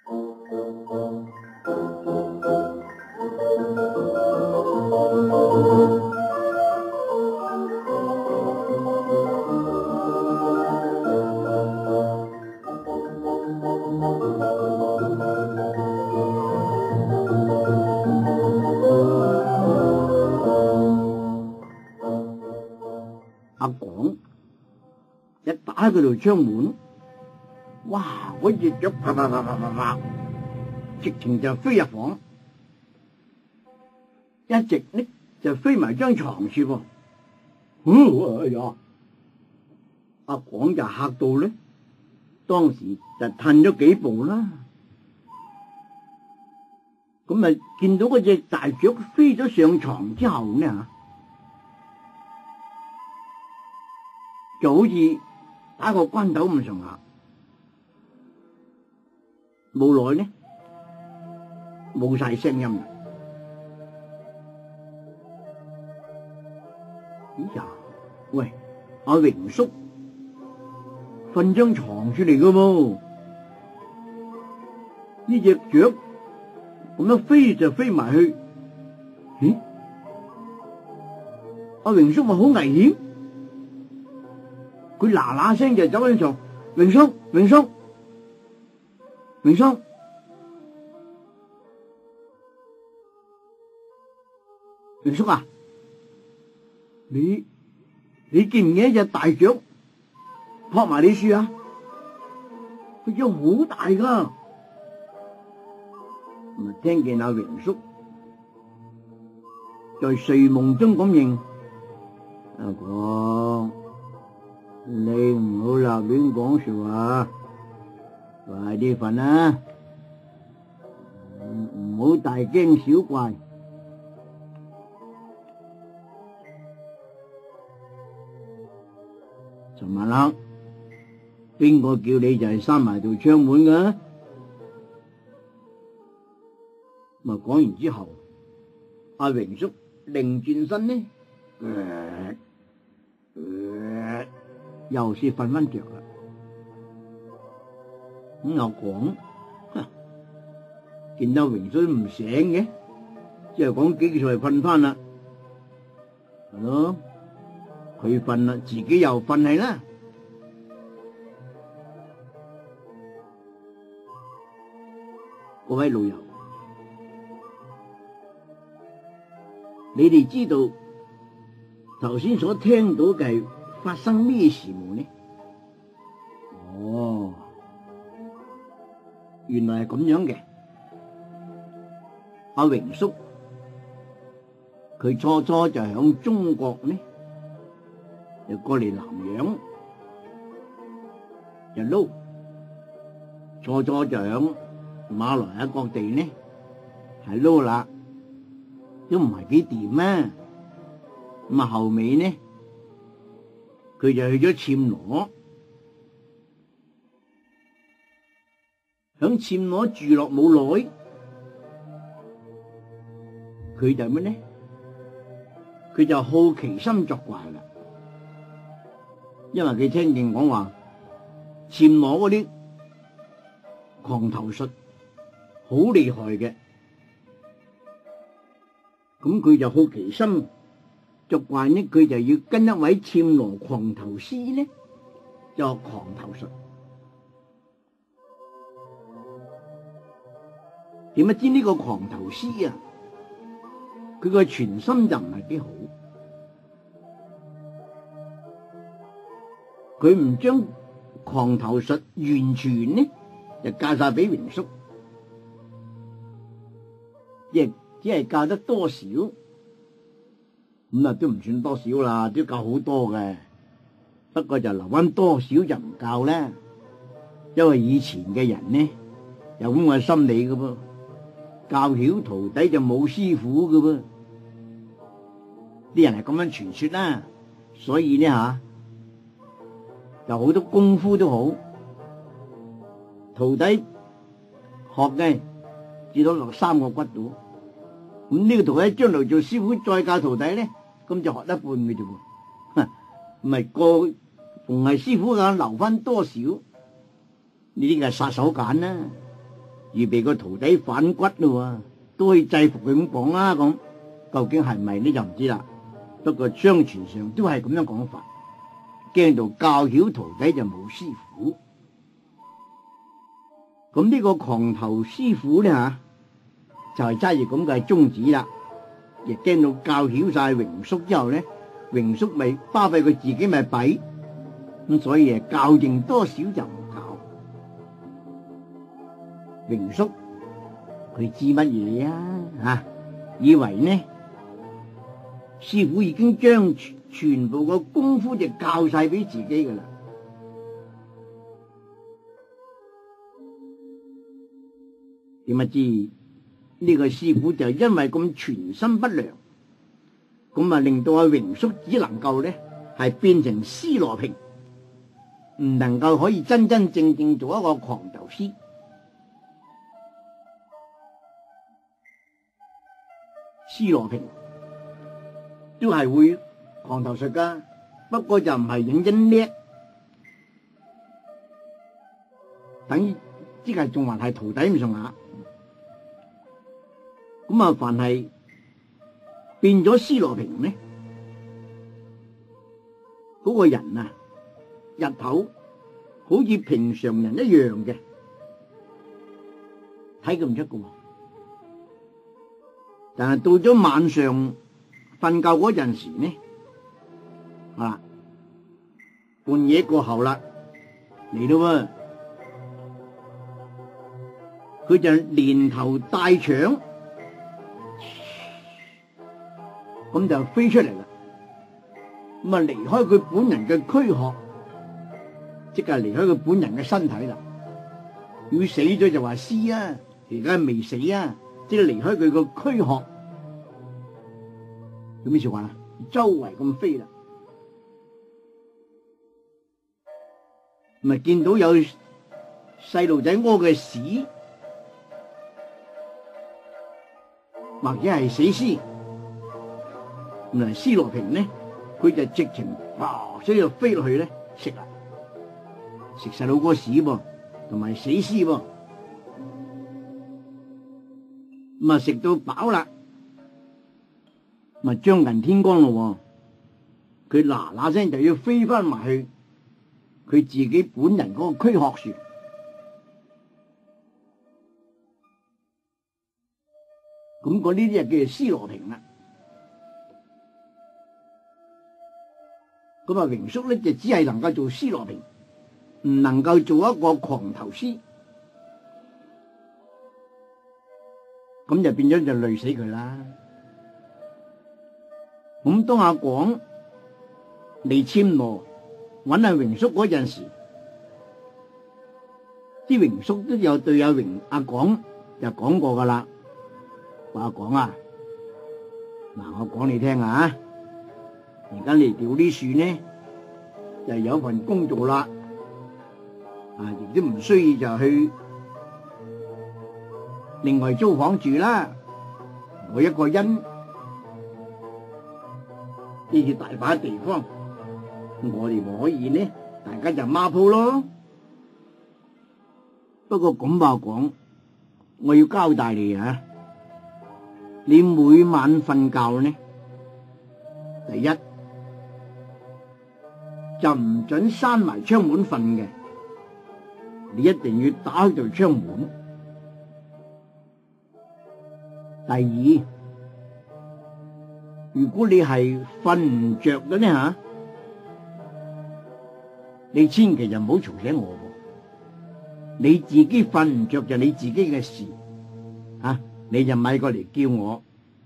阿廣一打開佢條窗門，哇！嗰隻雀啪啪啪啪啪啪，直情就飛入房，一直呢就飛埋張床處喎。哎呀！阿廣就嚇到咧，當時就褪咗幾步啦。咁啊，見到嗰隻大雀飛咗上床之後呢吓，就好似打個關斗咁上下，冇耐呢冇晒聲音啦。咦呀，喂，阿榮叔瞓張床出嚟噶噃，呢隻雀咁樣飛就飛埋去，咦？阿榮叔話好危險。佢嗱嗱聲就走喺床，榮叔，榮叔，榮叔，榮叔啊！你你見唔見一隻大雀撲埋你樹啊？佢隻好大噶，咁啊聽見阿榮叔在睡夢中咁應阿廣。你唔好立亂講說話，快啲瞓啦，唔好大驚小怪。尋晚黑邊個叫你就係閂埋道窗門噶？咁啊講完之後，阿榮叔擰轉身呢，呃呃又是瞓翻着啦。咁阿廣見到榮叔唔醒嘅，即係講幾句就瞓翻啦，係咯，佢瞓啦，自己又瞓係啦。各位老友，你哋知道頭先所聽到嘅係發生咩事冇呢？哦，原來係咁樣嘅。阿榮叔佢初初就響中國呢，就過嚟南洋就撈，初初就響馬來亞各地呢係撈啦，都唔係幾掂啊。咁啊後尾呢，佢就去咗暹羅，響暹羅住落冇耐，佢就乜呢？佢就好奇心作怪啦，因為佢聽見講話暹羅嗰啲狂頭術好厲害嘅，咁佢就好奇心作怪呢，佢就要跟一位暹羅狂頭師呢作狂頭術。點不知呢個狂頭師啊，佢個全心就唔係幾好，佢唔將狂頭術完全呢就教晒俾榮叔，亦只係教得多少，咁啊都唔算多少啦，都教好多嘅。不過就留翻多少就唔教啦，因為以前嘅人呢有咁嘅心理嘅噃，教曉徒弟就冇師傅嘅噃，啲人係咁樣傳說啦。所以呢吓，就好多功夫都好，徒弟學嘅至到落三個骨度，咁呢個徒弟將來做師傅再教徒弟咧，咁就學一半嘅啫噃，唔係個逢係師傅嘅留翻多少，呢啲係殺手鐧啦。 預備個徒弟反骨咯，都可以制服佢咁講啦。咁究竟係咪呢就唔知啦。不過相傳上都係咁樣講法，驚到教曉徒弟就冇師傅。咁呢個狂頭師傅呢，吓，就係揸住咁嘅宗旨啦，亦驚到教曉晒榮叔之後呢，榮叔咪花費佢自己咪弊，咁所以誒教定多少就唔教。榮叔佢知乜嘢啊？吓，以為呢師傅已經將全部個功夫就教晒俾自己噶啦。點不知呢個師傅就因為咁存心不良，咁啊令到阿榮叔只能夠咧係變成施羅平，唔能夠可以真真正正做一個狂頭師。施羅平都係會狂頭術噶，不過就唔係認真叻，等於即係仲還係徒弟咁上下。咁啊，凡係變咗施羅平呢，嗰個人啊，日頭好似平常人一樣嘅，睇佢唔出嘅。但係到咗晚上瞓覺嗰陣時呢，啊，半夜過後啦，嚟到，佢就連頭帶腸。咁就飛出嚟啦，咁啊離開佢本人嘅軀殼，即係離開佢本人嘅身體啦。要死咗就話屍啊，而家未死啊，即係離開佢個軀殼。有咩說話啊？周圍咁飛啦，咪見到有細路仔屙嘅屎，或者係死屍。咁啊，施羅平呢，佢就直情咵，所以就飛落去咧食啦，食細路哥屎噃，同埋死屍噃。咁啊，食到飽啦，咪將近天光咯，佢嗱嗱聲就要飛翻埋去佢自己本人嗰個軀殼樹。咁嗰呢啲就叫做施羅平啦。咁啊，榮叔咧就只係能夠做施羅平，唔能夠做一個狂頭師，咁就變咗就累死佢啦。咁當阿廣嚟簽羅揾阿榮叔嗰陣時，啲榮叔都有對阿榮阿廣就講過噶啦，話阿廣啊，嗱，我講你聽啊。而家嚟釣啲樹呢，就有份工做啦，啊，亦都唔需要就去另外租房住啦。我一個人呢處大把地方，我哋可以呢，大家就孖鋪咯。不過咁話講，我要交代你啊，你每晚瞓覺呢，第一，就唔准閂埋窗門瞓嘅，你一定要打開條窗門。第二，如果你係瞓唔着嘅呢吓，你千祈就唔好嘈醒我，你自己瞓唔着就你自己嘅事，啊，你就咪過嚟叫我。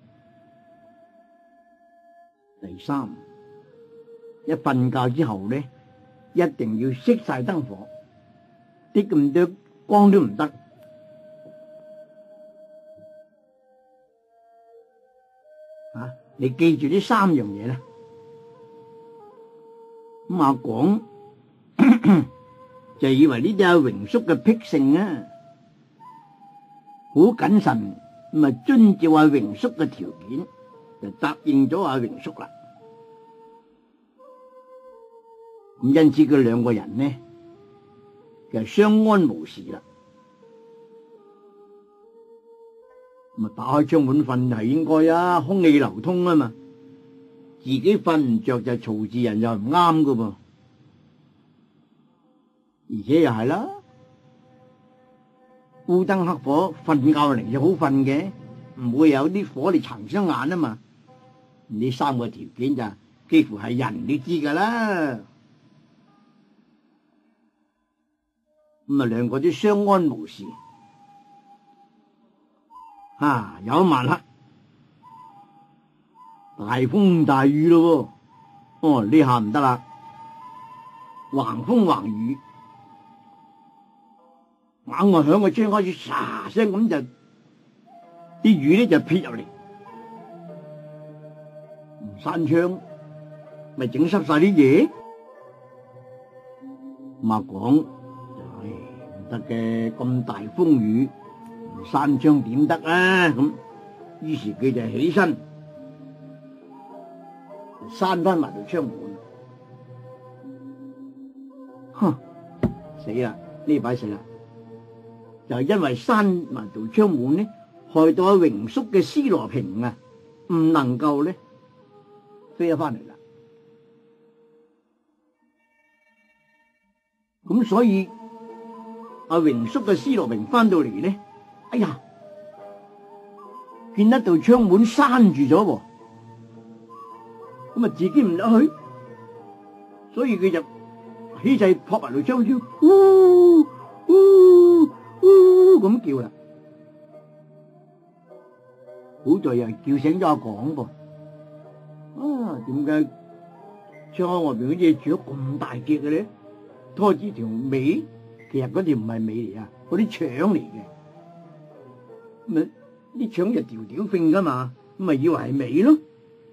第三，一瞓覺之後咧，一定要熄晒燈火，啲咁多光都唔得。啊，你記住呢三樣嘢啦。咁阿廣就以為呢啲阿榮叔嘅癖性啊，好謹慎，咁啊遵照阿榮叔嘅條件，就答應咗阿榮叔啦。咁因此佢兩個人呢就相安無事啦。 咪打開窗門瞓係應該啊，空氣流通啊嘛。自己瞓唔着就嘈住人又唔啱噶噃，而且又係啦，烏燈黑火瞓覺嚟就好瞓嘅，唔會有啲火嚟撐雙眼啊嘛。呢三個條件就幾乎係人都知噶啦。咁啊，兩個都相安無事。啊，有一晚黑，大風大雨咯。哦，呢下唔得啦，橫風橫雨，猛我響個窗開始沙聲咁就啲雨咧就撇入嚟，唔閂窗咪整濕晒啲嘢。咁講唉唔得嘅，咁大風雨唔閂窗點得啊？咁於是佢就起身閂翻埋條窗門。哼，死啦！呢擺死啦！就係因為閂埋條窗門呢，害到阿榮叔嘅絲羅屏啊，唔能夠咧飛咗翻嚟啦。咁所以阿榮叔嘅絲羅屏翻到嚟咧，哎呀，見得道窗門閂住咗，咁啊自己唔得去，所以佢就起勢撲埋條窗窗，嗚嗚嗚咁叫啦。好在又叫醒咗阿廣噃。啊，點解窗口外邊嗰隻雀咁大隻嘅咧？拖住條尾，其實嗰條唔係尾嚟啊，嗰啲腸嚟嘅。咁啊，啲腸就條條揈噶嘛，咁咪以為係尾咯。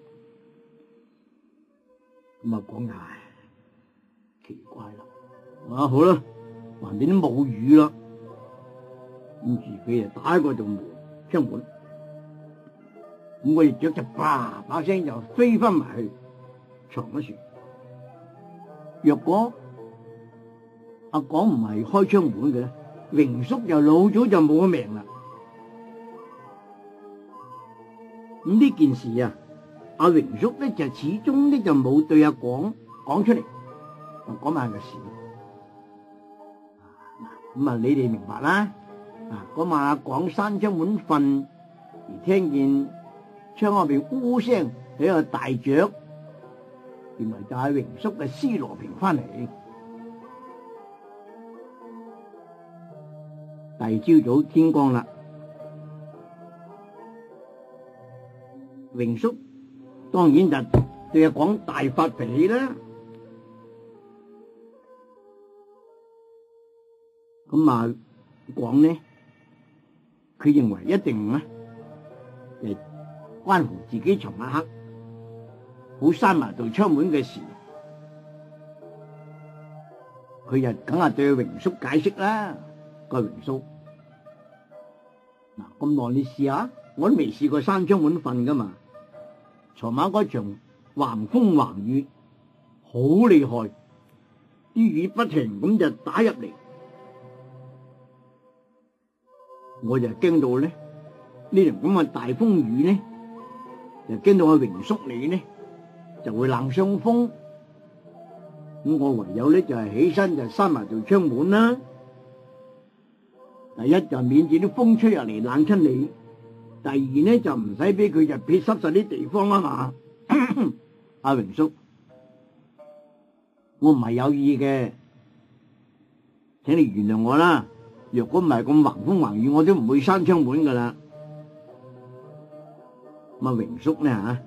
咁啊講唉，奇怪啦。啊好啦，橫掂都冇雨啦，跟住佢就打開嗰道門窗門，咁嗰隻雀就叭把聲就飛翻埋去床嗰處。若果阿廣唔係開窗門嘅咧，榮叔就老早就冇咗命啦。咁呢件事啊，阿榮叔咧就始終咧就冇對阿廣講出嚟，講埋個事。咁啊，你哋明白啦。啊，嗰晚阿廣閂窗門瞓，而聽見窗外邊嗚聲，係一個大雀，原來就係榮叔嘅絲羅屏翻嚟。第二朝早天光啦，榮叔當然就對阿廣大發脾氣啦。咁啊，廣呢，佢認為一定咧，係關乎自己尋晚黑好閂埋道窗門嘅事，佢就梗係對榮叔解釋啦。個榮叔，嗱咁耐你試下，我都未試過閂窗門瞓噶嘛。昨晚嗰場橫風橫雨好厲害，啲雨不停咁就打入嚟，我就驚到咧呢場咁嘅大風雨咧，就驚到阿榮叔你呢就會冷傷風，咁我唯有咧就係起身就閂埋條窗門啦。第一就免住啲風吹入嚟冷親你，第二呢就唔使俾佢就撇濕晒啲地方啊嘛。阿榮叔，我唔係有意嘅，請你原諒我啦。若果唔係咁橫風橫雨，我都唔會閂窗門噶啦。咁阿榮叔呢吓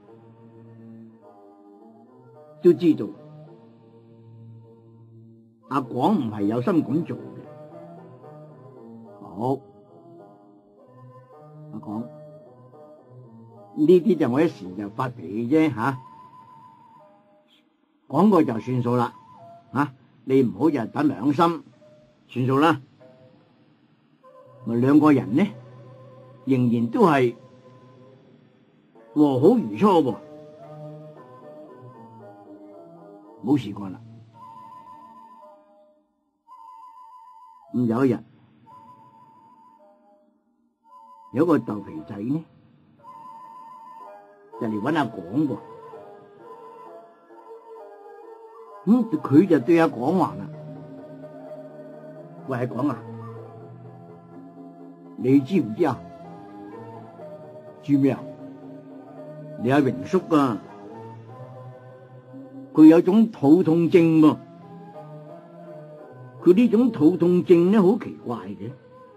都知道阿廣唔係有心咁做嘅。好，阿廣呢啲就我一時就發脾氣啫吓，講過就算數啦，啊，你唔好就等良心，算數啦。咪兩個人呢，仍然都係和好如初噃，冇事幹啦。咁有一日， 有個豆皮仔呢，就嚟搵阿廣喎。咁佢就對阿廣話啦：喂，阿廣啊，你知唔知啊？知咩啊？你阿榮叔啊，佢有種肚痛症喎。佢呢種肚痛症呢，好奇怪嘅，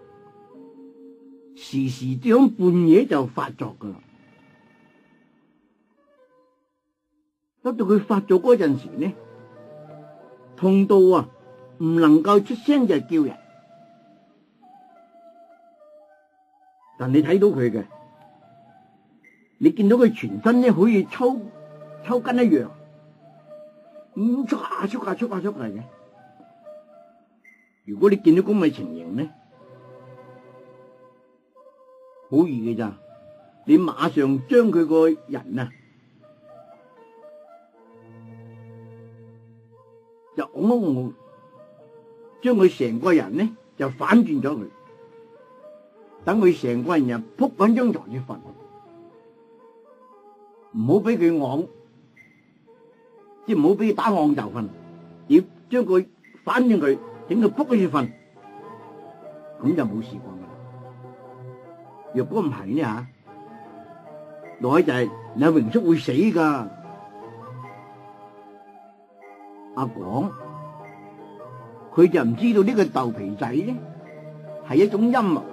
時時都響半夜就發作噶啦。等到佢發作嗰陣時呢，痛到啊唔能夠出聲就叫人。但你睇到佢嘅，你見到佢全身呢好似抽抽筋一樣，咁出下出下出下出嚟嘅。如果你見到咁嘅情形呢，好易嘅咋，你馬上將佢個人啊就拱一拱，將佢成個人呢就反轉咗佢，等佢成個人就撲喺張床上瞓，唔好俾佢昂，即係唔好俾佢打昂就瞓，要將佢反轉佢。整到扑起瞓，咁就冇事過噶啦。若果唔係呢吓，落去就係你阿榮叔會死噶。阿廣佢就唔知道呢個豆皮仔呢係一種陰謀，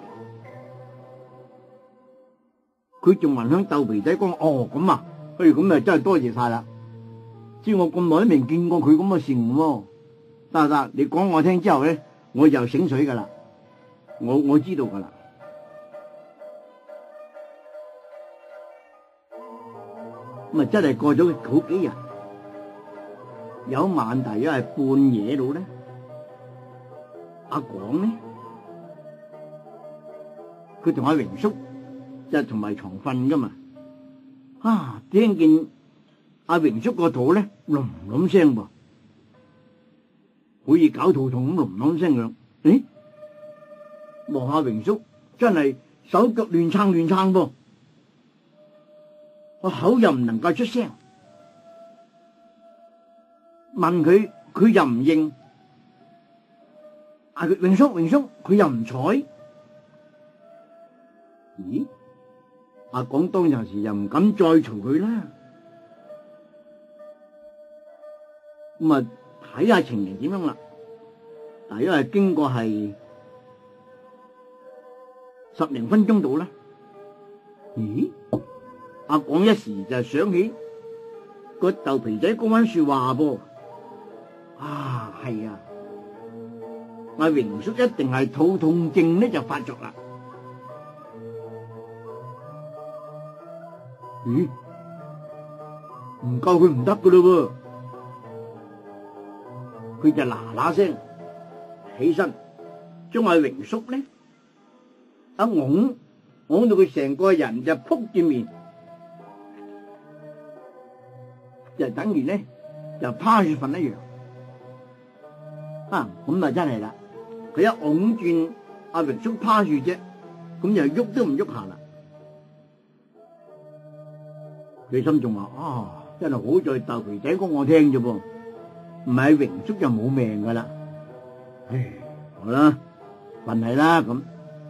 佢仲還向豆皮仔講：哦咁啊，嘿咁啊真係多謝晒啦，知我咁耐都未見過佢咁嘅善喎。得得，你講我聽之後咧，我就醒水噶啦，我我知道噶啦。咁啊，真係過咗好幾日，有一晚大約係半夜度咧，阿廣呢，佢同阿榮叔就同埋床瞓噶嘛，啊，聽見阿榮叔個肚咧隆隆聲噃。好似搞肚痛咁隆隆聲樣，誒，望下榮叔真係手腳亂撐亂撐噃，個口又唔能夠出聲，問佢佢又唔應，嗌佢榮叔榮叔佢又唔睬，咦？阿廣當陣時又唔敢再嘈佢啦，咁啊。睇下情形點樣啦，但因為經過係十零分鐘到啦，咦？阿廣一時就想起個豆皮仔嗰番說話噃，啊係啊，阿榮叔一定係肚痛症呢就發作啦，咦？唔救佢唔得噶咯喎！佢就嗱嗱聲起身，將阿榮叔呢一拱，拱到佢成個人就撲住面，就等於呢就趴住瞓一樣。啊，咁啊真係啦！佢一拱轉阿榮叔趴住啫，咁就喐都唔喐下啦。佢心仲話：啊，真係好在豆皮仔講我聽啫噃。唔係榮叔就冇命噶啦，唉，好啦，瞓係啦咁，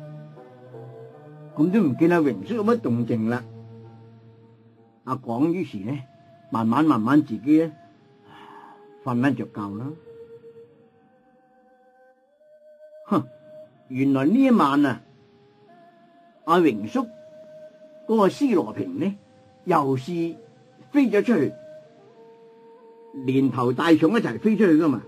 咁都唔見阿榮叔有乜動靜啦。阿廣於是呢，慢慢慢慢自己咧瞓翻着覺啦。哼，原來呢一晚啊，阿榮叔嗰個絲羅屏呢，又是飛咗出去。連頭帶上一齊飛出去噶嘛？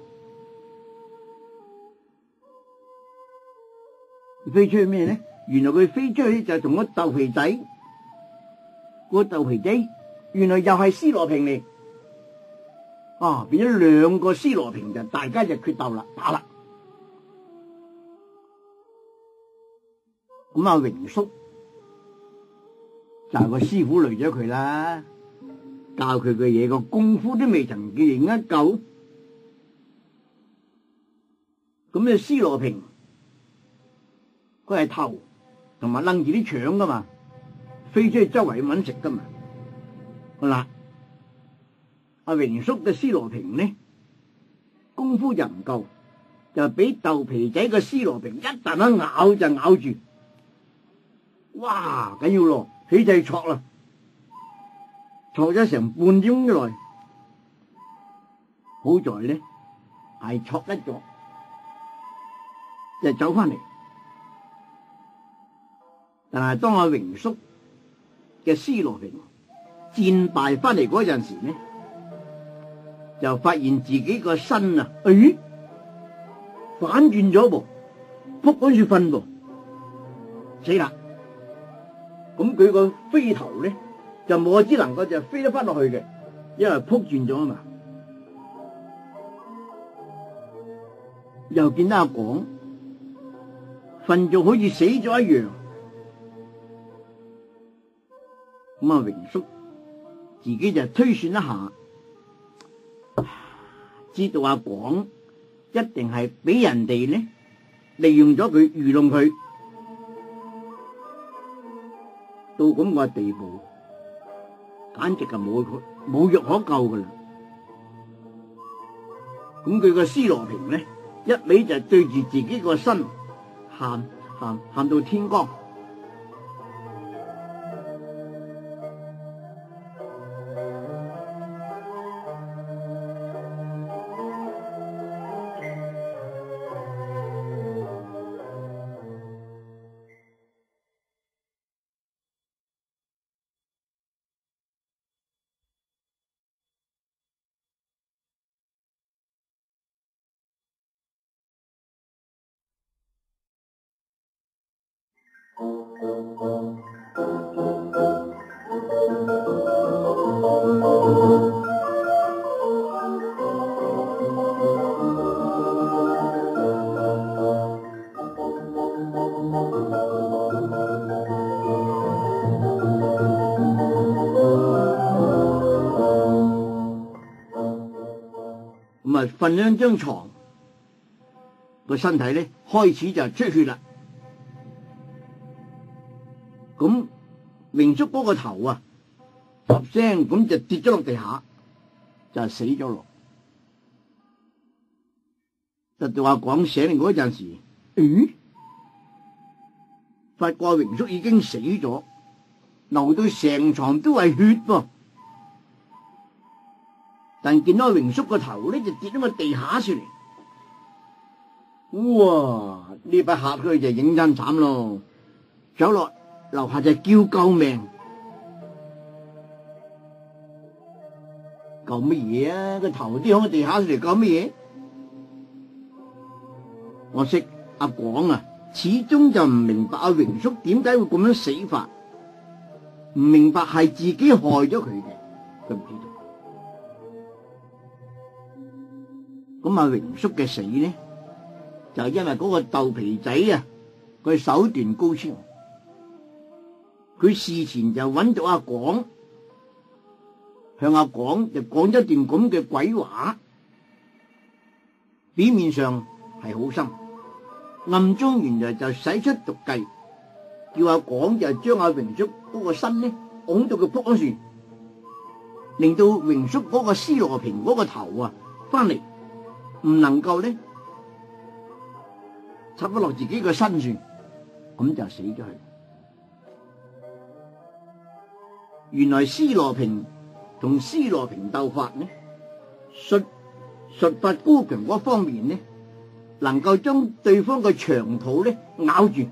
飛出去咩呢？原來佢飛出去就同個豆皮仔，個豆皮仔原來又係絲羅屏嚟，啊，變咗兩個絲羅屏就大家就決鬥啦，打啦。咁阿榮叔就係個師傅累咗佢啦。教佢嘅嘢個功夫都未曾見一夠，咁呢絲羅屏佢係頭， 同埋掹住啲腸噶嘛，飛出去周圍搵食噶嘛。好啦，阿榮叔嘅施羅平呢，功夫就唔夠，就俾豆皮仔嘅施羅平一啖一咬就咬住，哇緊要咯，起勢戳啦，戳咗成半鐘之內，好在呢係戳得咗，就走翻嚟。但係當阿榮叔嘅施羅平戰敗翻嚟嗰陣時呢，就發現自己個身啊，誒，反轉咗噃，仆嗰處瞓噃，死啦！咁佢個飛頭咧就冇只能夠就飛得翻落去嘅，因為仆轉咗啊嘛。又見到阿廣瞓咗好似死咗一樣，咁啊榮叔自己就推算一下，知道阿廣一定係俾人哋呢利用咗佢，愚弄佢到咁個地步，簡直係冇冇藥可救噶啦。咁佢個施羅平呢，一味就對住自己個身喊喊喊到天光。咁啊，瞓咗張床，個身體咧開始就出血啦。咁榮叔嗰個頭啊，十聲咁就跌咗落地下，就死咗咯。直到阿廣醒嚟嗰陣時，咦，發覺榮叔已經死咗，流到成床都係血噃。但見到榮叔個頭咧就跌咗個地下出嚟，哇！呢把嚇佢就認真慘咯，走落樓下就叫救命，救乜嘢啊？個頭跌喺個地下出嚟救乜嘢？我識阿廣啊，始終就唔明白阿榮叔點解會咁樣死法，唔明白係自己害咗佢嘅，佢唔知道。咁阿榮叔嘅死呢，就係因為嗰個豆皮仔啊，佢手段高超，佢事前就揾到阿廣，向阿廣就講一段咁嘅鬼話，表面上係好心，暗中原來就使出毒計，叫阿廣就將阿榮叔嗰個身呢拱到佢仆嗰處，令到榮叔嗰個施羅平嗰個頭啊翻嚟，唔能夠呢插咗落自己個身上，咁就死咗佢。原來施羅平同施羅平鬥法呢，術術法高強嗰方面呢，能夠將對方嘅長肚呢咬住，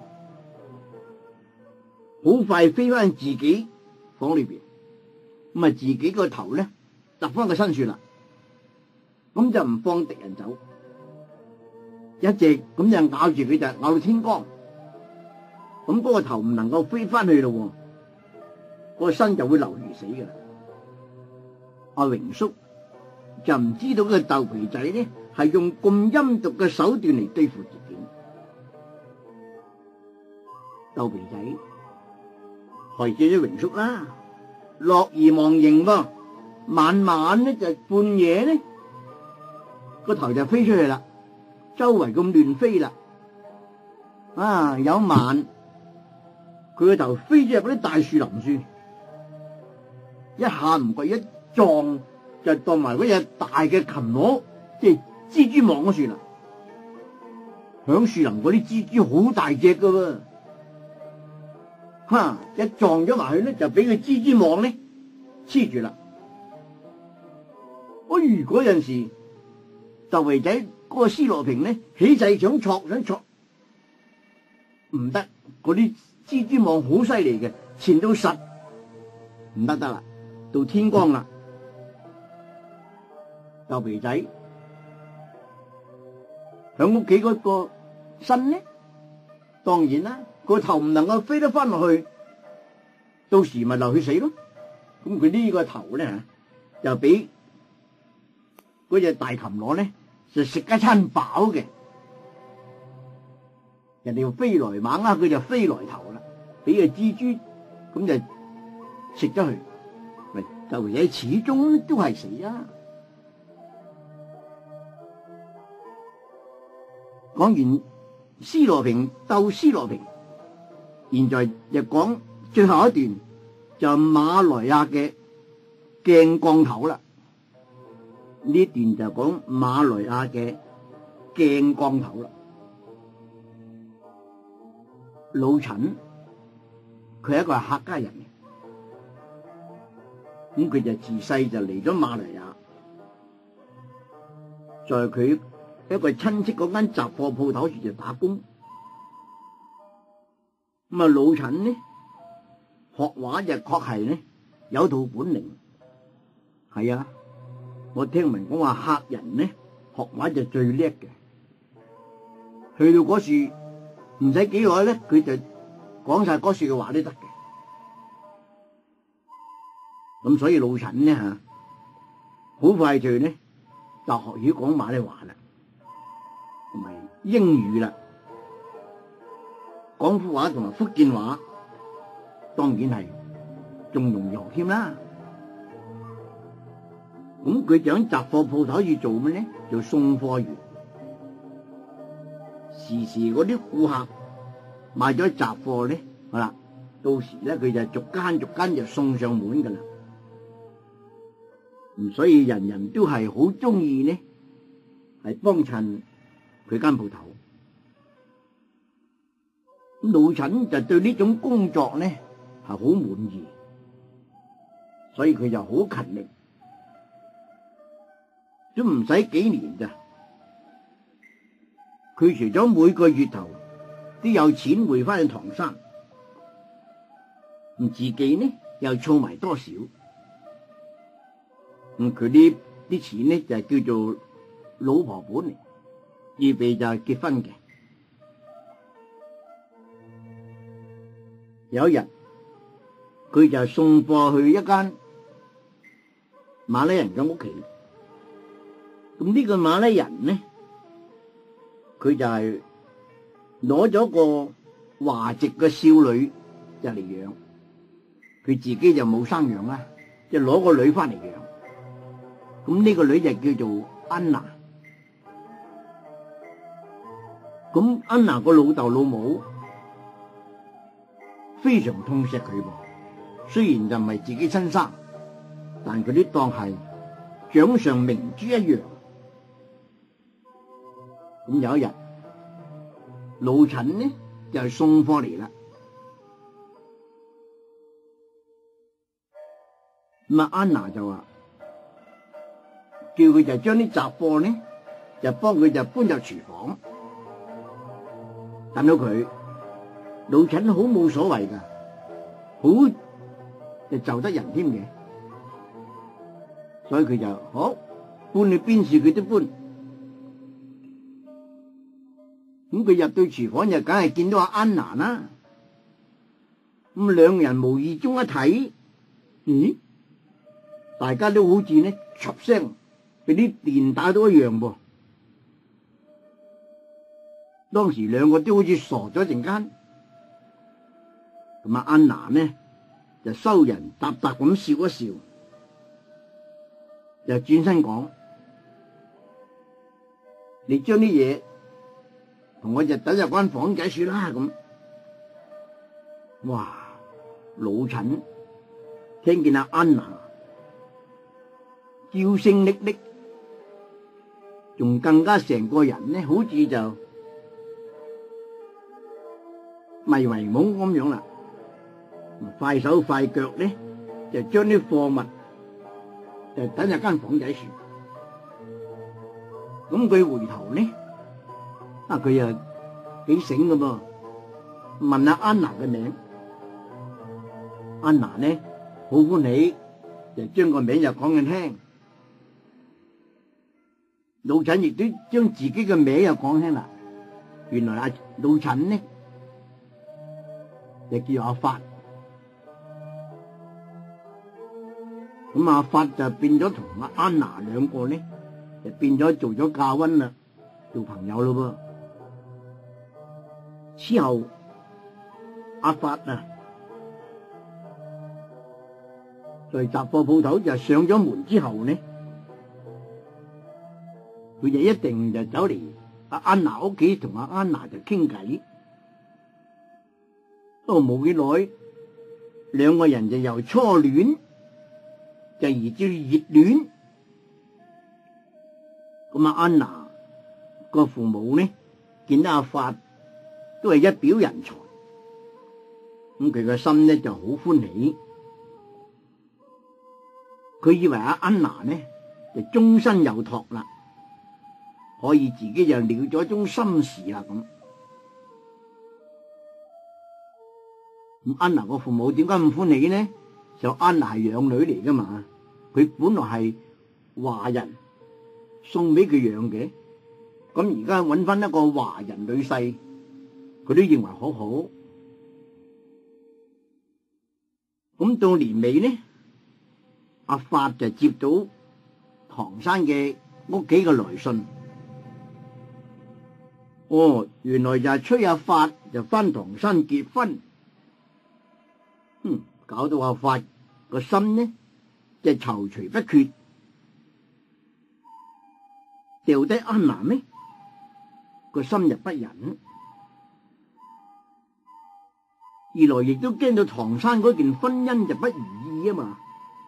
好快飛翻自己房裏邊，咁啊自己個頭呢揼翻個身上啦。咁就唔放敵人走，一直咁就咬住佢，就咬到天光。咁嗰個頭唔能夠飛翻去咯，個身就會流血死噶啦。阿榮叔就唔知道個豆皮仔呢係用咁陰毒嘅手段嚟對付自己。豆皮仔害死咗榮叔啦，樂而忘形噃，晚晚呢就半夜呢，個頭就飛出去啦，周圍咁亂飛啦。啊，有晚佢個頭飛咗入嗰啲大樹林樹，一下唔覺一撞就當埋嗰隻大嘅禽螺，即係蜘蛛網嗰樹啦。響樹林嗰啲蜘蛛好大隻噶喎，哈！一撞咗埋去咧，就俾佢蜘蛛網咧黐住啦。哎，嗰陣時就為仔嗰個施羅平咧起勢想戳想戳，唔得，嗰啲蜘蛛網好犀利嘅，纏到實，唔得得啦。到天光啦，豆皮仔響屋企嗰個身呢，當然啦，個頭唔能夠飛得翻落去，到時咪流血死咯。咁佢呢個頭咧就俾嗰隻大禽螺咧就食一餐飽嘅，人哋飛來猛啊，佢就飛來頭啦，俾個蜘蛛咁就食咗佢，喂，豆皮仔始終都係死啊！講完施羅平鬥施羅平，現在就講最後一段，就馬來亞嘅鏡降頭啦。呢一段就講馬來亞嘅鏡降頭啦。老陳佢係一個係客家人嘅，咁佢就自細就嚟咗馬來亞，在佢一個親戚嗰間雜貨鋪頭處就打工。咁啊，老陳呢學畫就確係呢有套本領，係啊，我聽聞講話客人呢學畫就最叻嘅，去到嗰處唔使幾耐咧，佢就講晒嗰處嘅話都得嘅。咁所以老陳呢吓，好快就呢就學曉講馬來話啦，同埋英語啦，廣府話同埋福建話，當然係仲容易學添啦。咁佢就喺雜貨鋪頭要做咩咧？做送貨員。時時嗰啲顧客買咗雜貨咧，好啦，到時咧佢就逐間逐間就送上門噶啦。咁所以人人都係好中意呢，係幫襯佢間鋪頭。咁老陳就對呢種工作呢係好滿意，所以佢就好勤力，都唔使幾年咋。佢除咗每個月頭都有錢匯翻去唐山，咁自己呢又儲埋多少，咁佢呢啲錢呢就係叫做老婆本嚟，預備就係結婚嘅。有一日，佢就送貨去一間馬來人嘅屋企，咁呢個馬來人呢，佢就係攞咗個華籍嘅少女就嚟養，佢自己就冇生養啦，即係攞個女翻嚟養。咁呢個女就叫做安娜。咁安娜個老豆老母非常痛錫佢噃，雖然就唔係自己親生，但佢都當係掌上明珠一樣。咁有一日，老陳呢就係送貨嚟啦。咁啊，安娜就話叫佢就將啲雜貨呢就幫佢就搬入廚房，等到佢。老陳好冇所謂噶，好就就得人添嘅，所以佢就好搬去邊處佢都搬。咁佢入到廚房就梗係見到阿安娜啦。咁兩人無意中一睇，咦，大家都好似呢插聲俾啲電打到一樣噃。當時兩個都好似傻咗一陣間。咁啊，安娜呢就收人答答咁笑一笑，就轉身講：你將啲嘢同我就等入間房解說啦。咁哇！老陳聽見阿安娜嬌聲搦搦，仲更加成個人呢，好似就迷迷懵咁樣啦，快手快腳呢，就將啲貨物就等入間房仔處。咁佢回頭呢，啊佢又幾醒噶噃，問阿安娜嘅名。安娜呢好歡喜，就將個名就講佢聽。老陳亦都將自己嘅名又講聽啦。原來阿老陳呢就叫阿發，咁阿發就變咗同阿安娜兩個呢，就變咗做咗教溫啦，做朋友咯噃。之後阿發啊，在雜貨鋪頭就上咗門之後呢，佢就一定就走嚟阿安娜屋企同阿安娜就傾偈。都冇幾耐，兩個人就由初戀就移至熱戀。咁阿安娜個父母呢，見到阿發都係一表人才，咁佢個心呢就好歡喜。佢以為阿安娜呢就終身有託啦，可以自己就了咗一種心事啦咁。咁安娜個父母點解咁歡喜呢？就安娜係養女嚟噶嘛，佢本來係華人送俾佢養嘅，咁而家揾翻一個華人女婿，佢都認為好好。咁到年尾呢，阿發就接到唐生嘅屋企嘅來信。哦，原來就係催阿發就翻唐山結婚。嗯，搞到阿發個心呢，就躊躇不決，掉低安娜咩？個心就不忍，二來亦都驚到唐山嗰件婚姻就不如意啊嘛。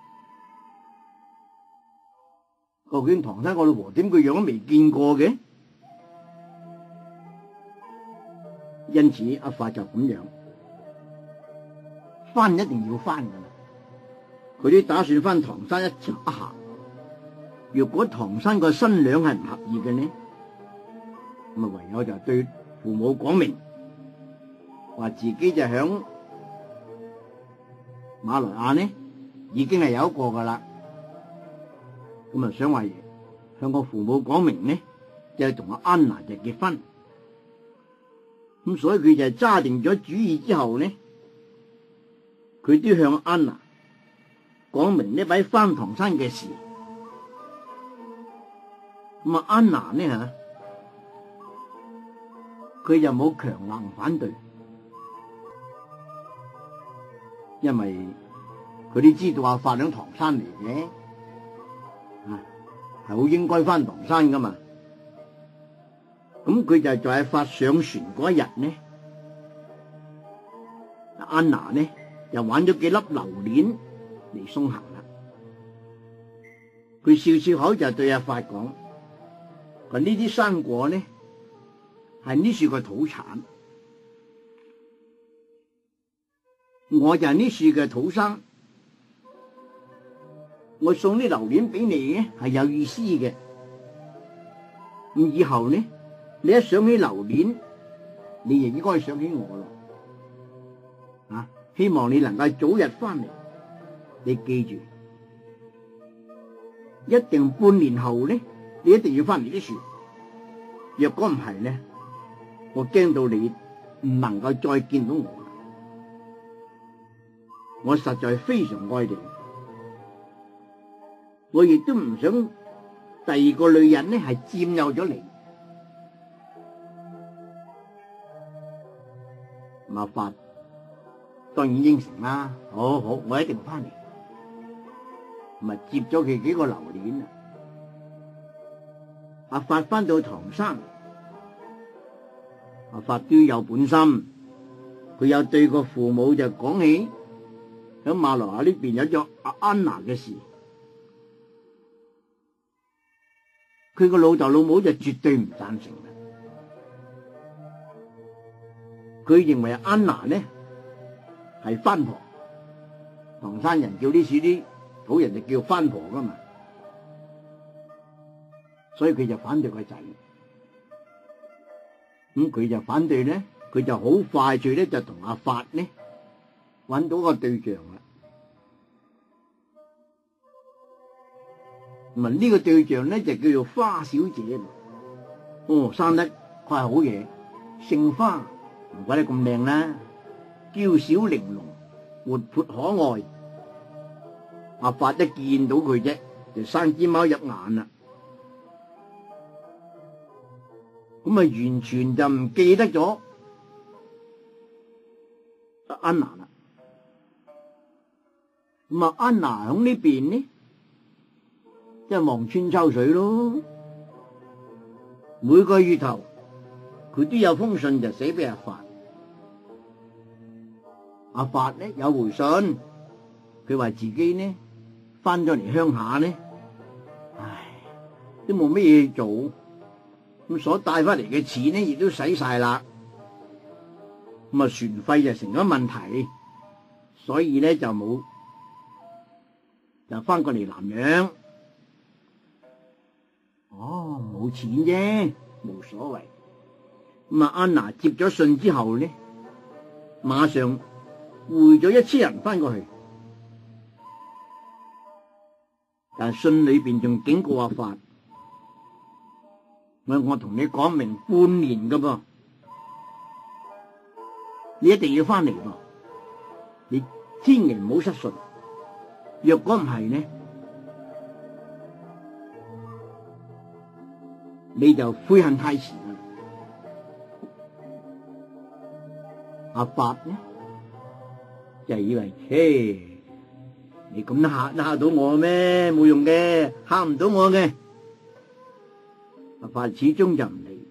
究竟唐生個老婆點個樣都未見過嘅？因此阿發就咁樣。翻一定要翻噶啦，佢都打算翻唐山一朝一下。若果唐山個新娘係唔合意嘅呢，咁啊唯有就對父母講明，話自己就響馬來亞呢已經係有一個噶啦，咁啊想話向個父母講明呢，就係同阿安娜就結婚。咁所以佢就揸定咗主意之後呢，佢都向安娜講明呢位翻唐山嘅事。咁啊，安娜呢吓，佢就冇強硬反對，因為佢都知道阿發響唐山嚟嘅，啊係好應該翻唐山噶嘛。咁佢就在阿發上船嗰一日呢，安娜呢又玩咗幾粒榴蓮嚟送行啦。佢笑笑口就對阿發講：話呢啲生果呢係呢樹嘅土產，我就係呢樹嘅土生，我送啲榴蓮俾你呢係有意思嘅。咁以後呢，你一想起榴蓮，你亦應該想起我咯。啊！希望你能夠早日翻嚟。你記住，一定半年後呢，你一定要翻嚟啲樹。若果唔係呢，我驚到你唔能夠再見到我啦。我實在非常愛你，我亦都唔想第二個女人呢係佔有咗你。阿發當然應承啦，好好，我一定翻嚟。咪接咗佢幾個榴蓮啊！阿發翻到唐山，阿發都有本心， 佢有對個父母就講起喺馬來亞呢邊有咗阿安娜嘅事，佢個老豆老母就絕對唔贊成嘅。佢認為安娜呢係番婆，唐山人叫呢處啲土人就叫番婆噶嘛，所以佢就反對個仔。咁佢就反對咧，佢就好快脆咧就同阿發呢揾到個對象啦。咁啊呢個對象咧就叫做花小姐。哦，生得佢係好嘢，姓花。唔怪得咁靚啦，嬌小玲瓏，活潑可愛。阿發一見到佢啫，就生隻貓入眼啦。咁啊，完全就唔記得咗安娜啦。咁啊，安娜響呢邊呢，即係望穿秋水咯。每個月頭，佢都有封信就寫俾阿發。阿發呢有回信，佢話自己呢翻咗嚟鄉下呢，唉，都冇乜嘢做，咁所帶翻嚟嘅錢呢亦都使晒啦，咁啊船費就成咗問題，所以呢就冇就翻過嚟南洋。哦，冇錢啫，冇所謂。咁啊，安娜接咗信之後呢，馬上匯咗一車人翻過去，但係信裏邊仲警告阿發，我我同你講明半年噶噃，你一定要翻嚟噃，你千祈唔好失信。若果唔係呢，你就悔恨太遲啦。阿發呢就以為，嘿，你咁嚇都嚇到我咩？冇用嘅，嚇唔到我嘅。阿發始終就唔理。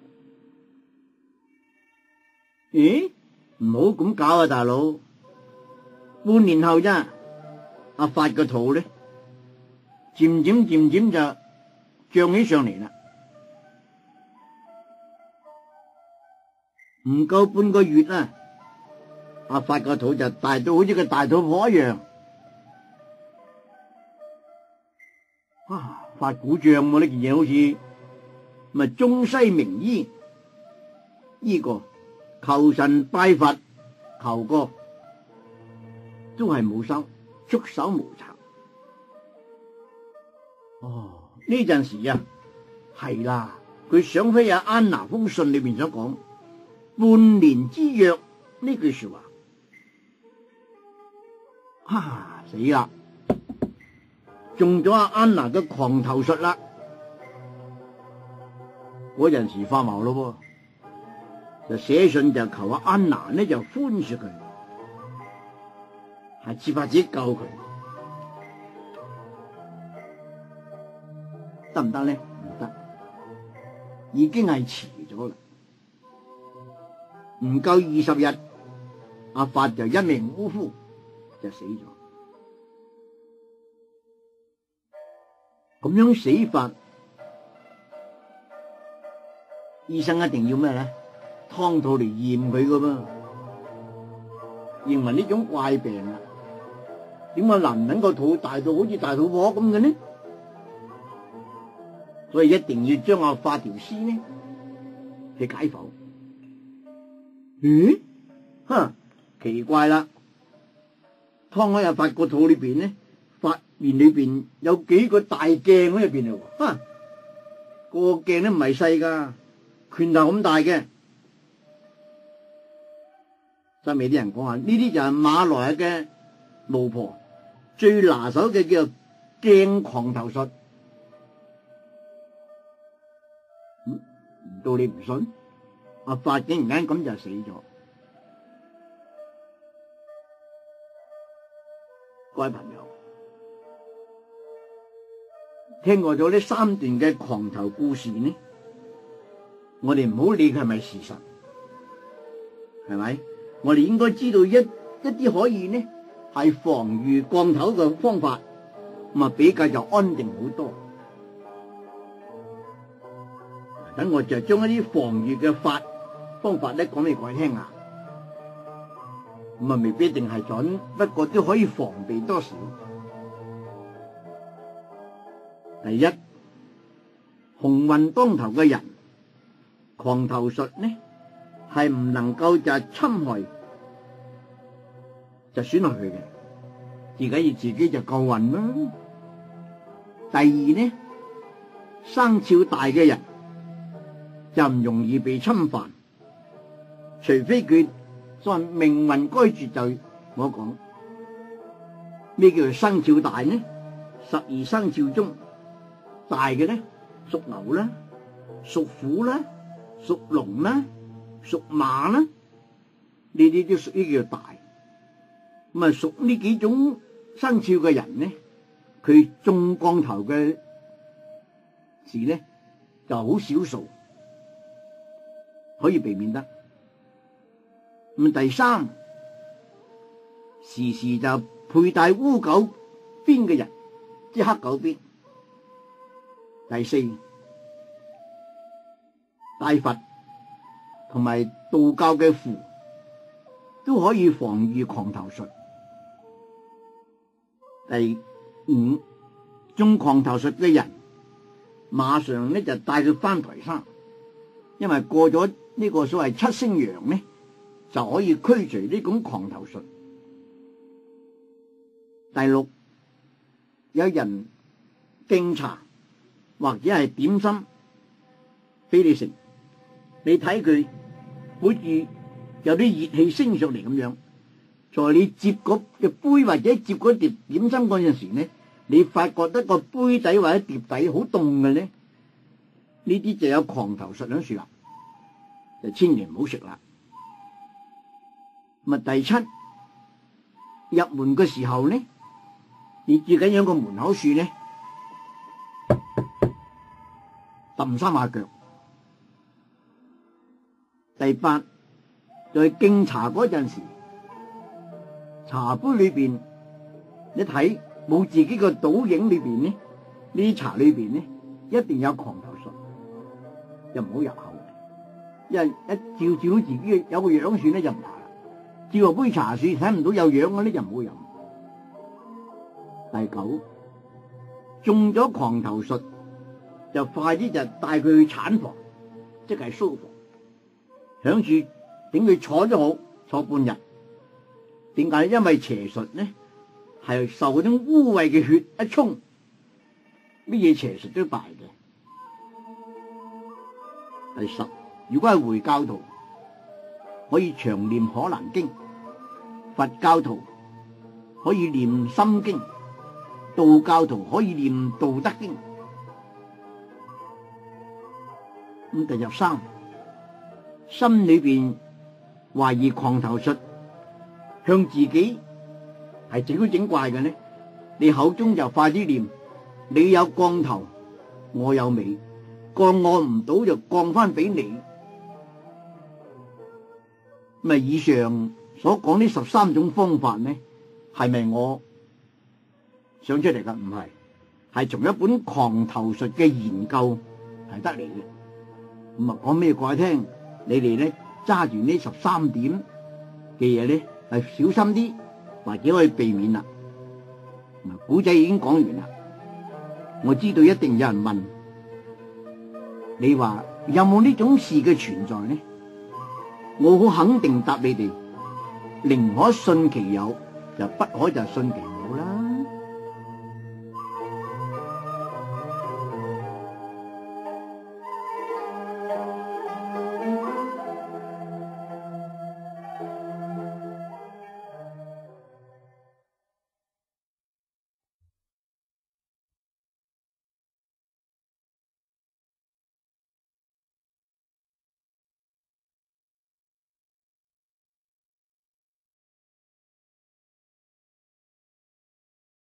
咦？唔好咁搞啊，大佬！半年後啫，阿發個肚咧，漸漸漸漸就脹起上嚟啦。唔夠半個月啦，阿發個肚就大到好似個大肚婆一樣。啊，發鼓脹喎，呢件嘢好似咪中西名醫，呢個求神拜佛求過都係冇收，束手無策。哦，呢陣時啊，係啦，佢想起阿安娜封信裏邊所講半年之約呢句說話，啊死啦！中咗阿安娜嘅狂頭術啦！嗰陣時發毛咯，就寫信就求阿安娜呢就寬恕佢，係設法子救佢，得唔得呢？唔得，已經係遲咗啦。唔夠二十日，阿發就一命嗚呼就死咗。咁樣死法，醫生一定要咩咧？劏肚嚟驗佢噶噃，認為呢種怪病啊，點解男人個肚大到好似大肚婆咁嘅呢？所以一定要將阿發條屍呢去解剖。嗯，哼，奇怪啦！劏開阿發個肚裏邊呢，發現裏邊有幾個大鏡喺入邊嚟喎，哈！個鏡都唔係細噶，拳頭咁大嘅。周尾啲人講話呢啲就係馬來嘅巫婆最拿手嘅叫做鏡狂頭術。嗯，唔到你唔信？阿發竟然間咁就死咗。各位朋友，聽過咗呢三段嘅狂頭故事呢，我哋唔好理佢係咪事實，係咪？ 我哋應該知道一一啲可以呢係防禦降頭嘅方法，咁啊比較就安定好多。等我就將一啲防禦嘅法方法咧講俾各位聽啊，咁啊未必一定係準，不過都可以防備多少。第一，鴻運當頭嘅人，狂頭術呢係唔能夠就係侵害，就損害佢嘅，自己要自己就夠運啦。第二呢，生肖大嘅人就唔容易被侵犯，除非佢在命運該絕就我講咩叫做生肖大呢？十二生肖中大嘅咧，屬牛啦、屬虎啦、屬龍啦、屬馬啦，呢啲都屬於叫大。咁啊，屬呢幾種生肖嘅人呢，佢中降頭嘅事呢就好少數，可以避免得。咁第三，時時就佩戴烏狗邊嘅人，即黑狗邊。第四，大佛同埋道教嘅符都可以防禦狂頭術。第五，中狂頭術嘅人馬上咧就帶佢翻台山，因為過咗呢個所謂七星陽呢，就可以驅除呢種狂頭術。第六，有人敬茶或者係點心俾你食，你睇佢好似有啲熱氣升上嚟咁樣，在你接嗰隻杯或者接嗰碟點心嗰陣時呢，你發覺得個杯底或者碟底好凍嘅咧，呢啲就有狂頭術喺樹啦，就千祈唔好食啦。咁啊，第七，入門嘅時候呢，你最緊要個門口樹呢，揼三下腳。第八，在敬茶嗰陣時，茶杯裏邊你睇冇自己個倒影裏邊呢，呢啲茶裏邊呢一定有狂頭術，又唔好入口，因為一照照到自己有個樣算咧就唔怕啦。照個杯茶算睇唔到有樣嗰啲就唔好飲。第九，中咗狂頭術就快啲就帶佢去產房，即係蘇房，響住等佢坐都好，坐半日。點解？因為邪術呢係受嗰種污穢嘅血一沖，乜嘢邪術都敗嘅。第十，如果係回教徒，可以長念可蘭經；佛教徒可以念心經；道教徒可以念道德經。咁第十三，心裏邊懷疑狂頭術向自己係整鬼整怪嘅呢，你口中就快啲念：你有降頭，我有尾，降我唔到就降翻俾你。咁啊，以上所講呢十三種方法呢，係咪我想出嚟噶？唔係，係從一本狂頭術嘅研究係得嚟嘅。咁啊，講咩過嚟聽？你哋咧揸住呢十三點嘅嘢咧，係小心啲，或者可以避免啦。嗱，古仔已經講完啦。我知道一定有人問，你話有冇呢種事嘅存在呢？我好肯定答你哋，寧可信其有，就不可就信其無。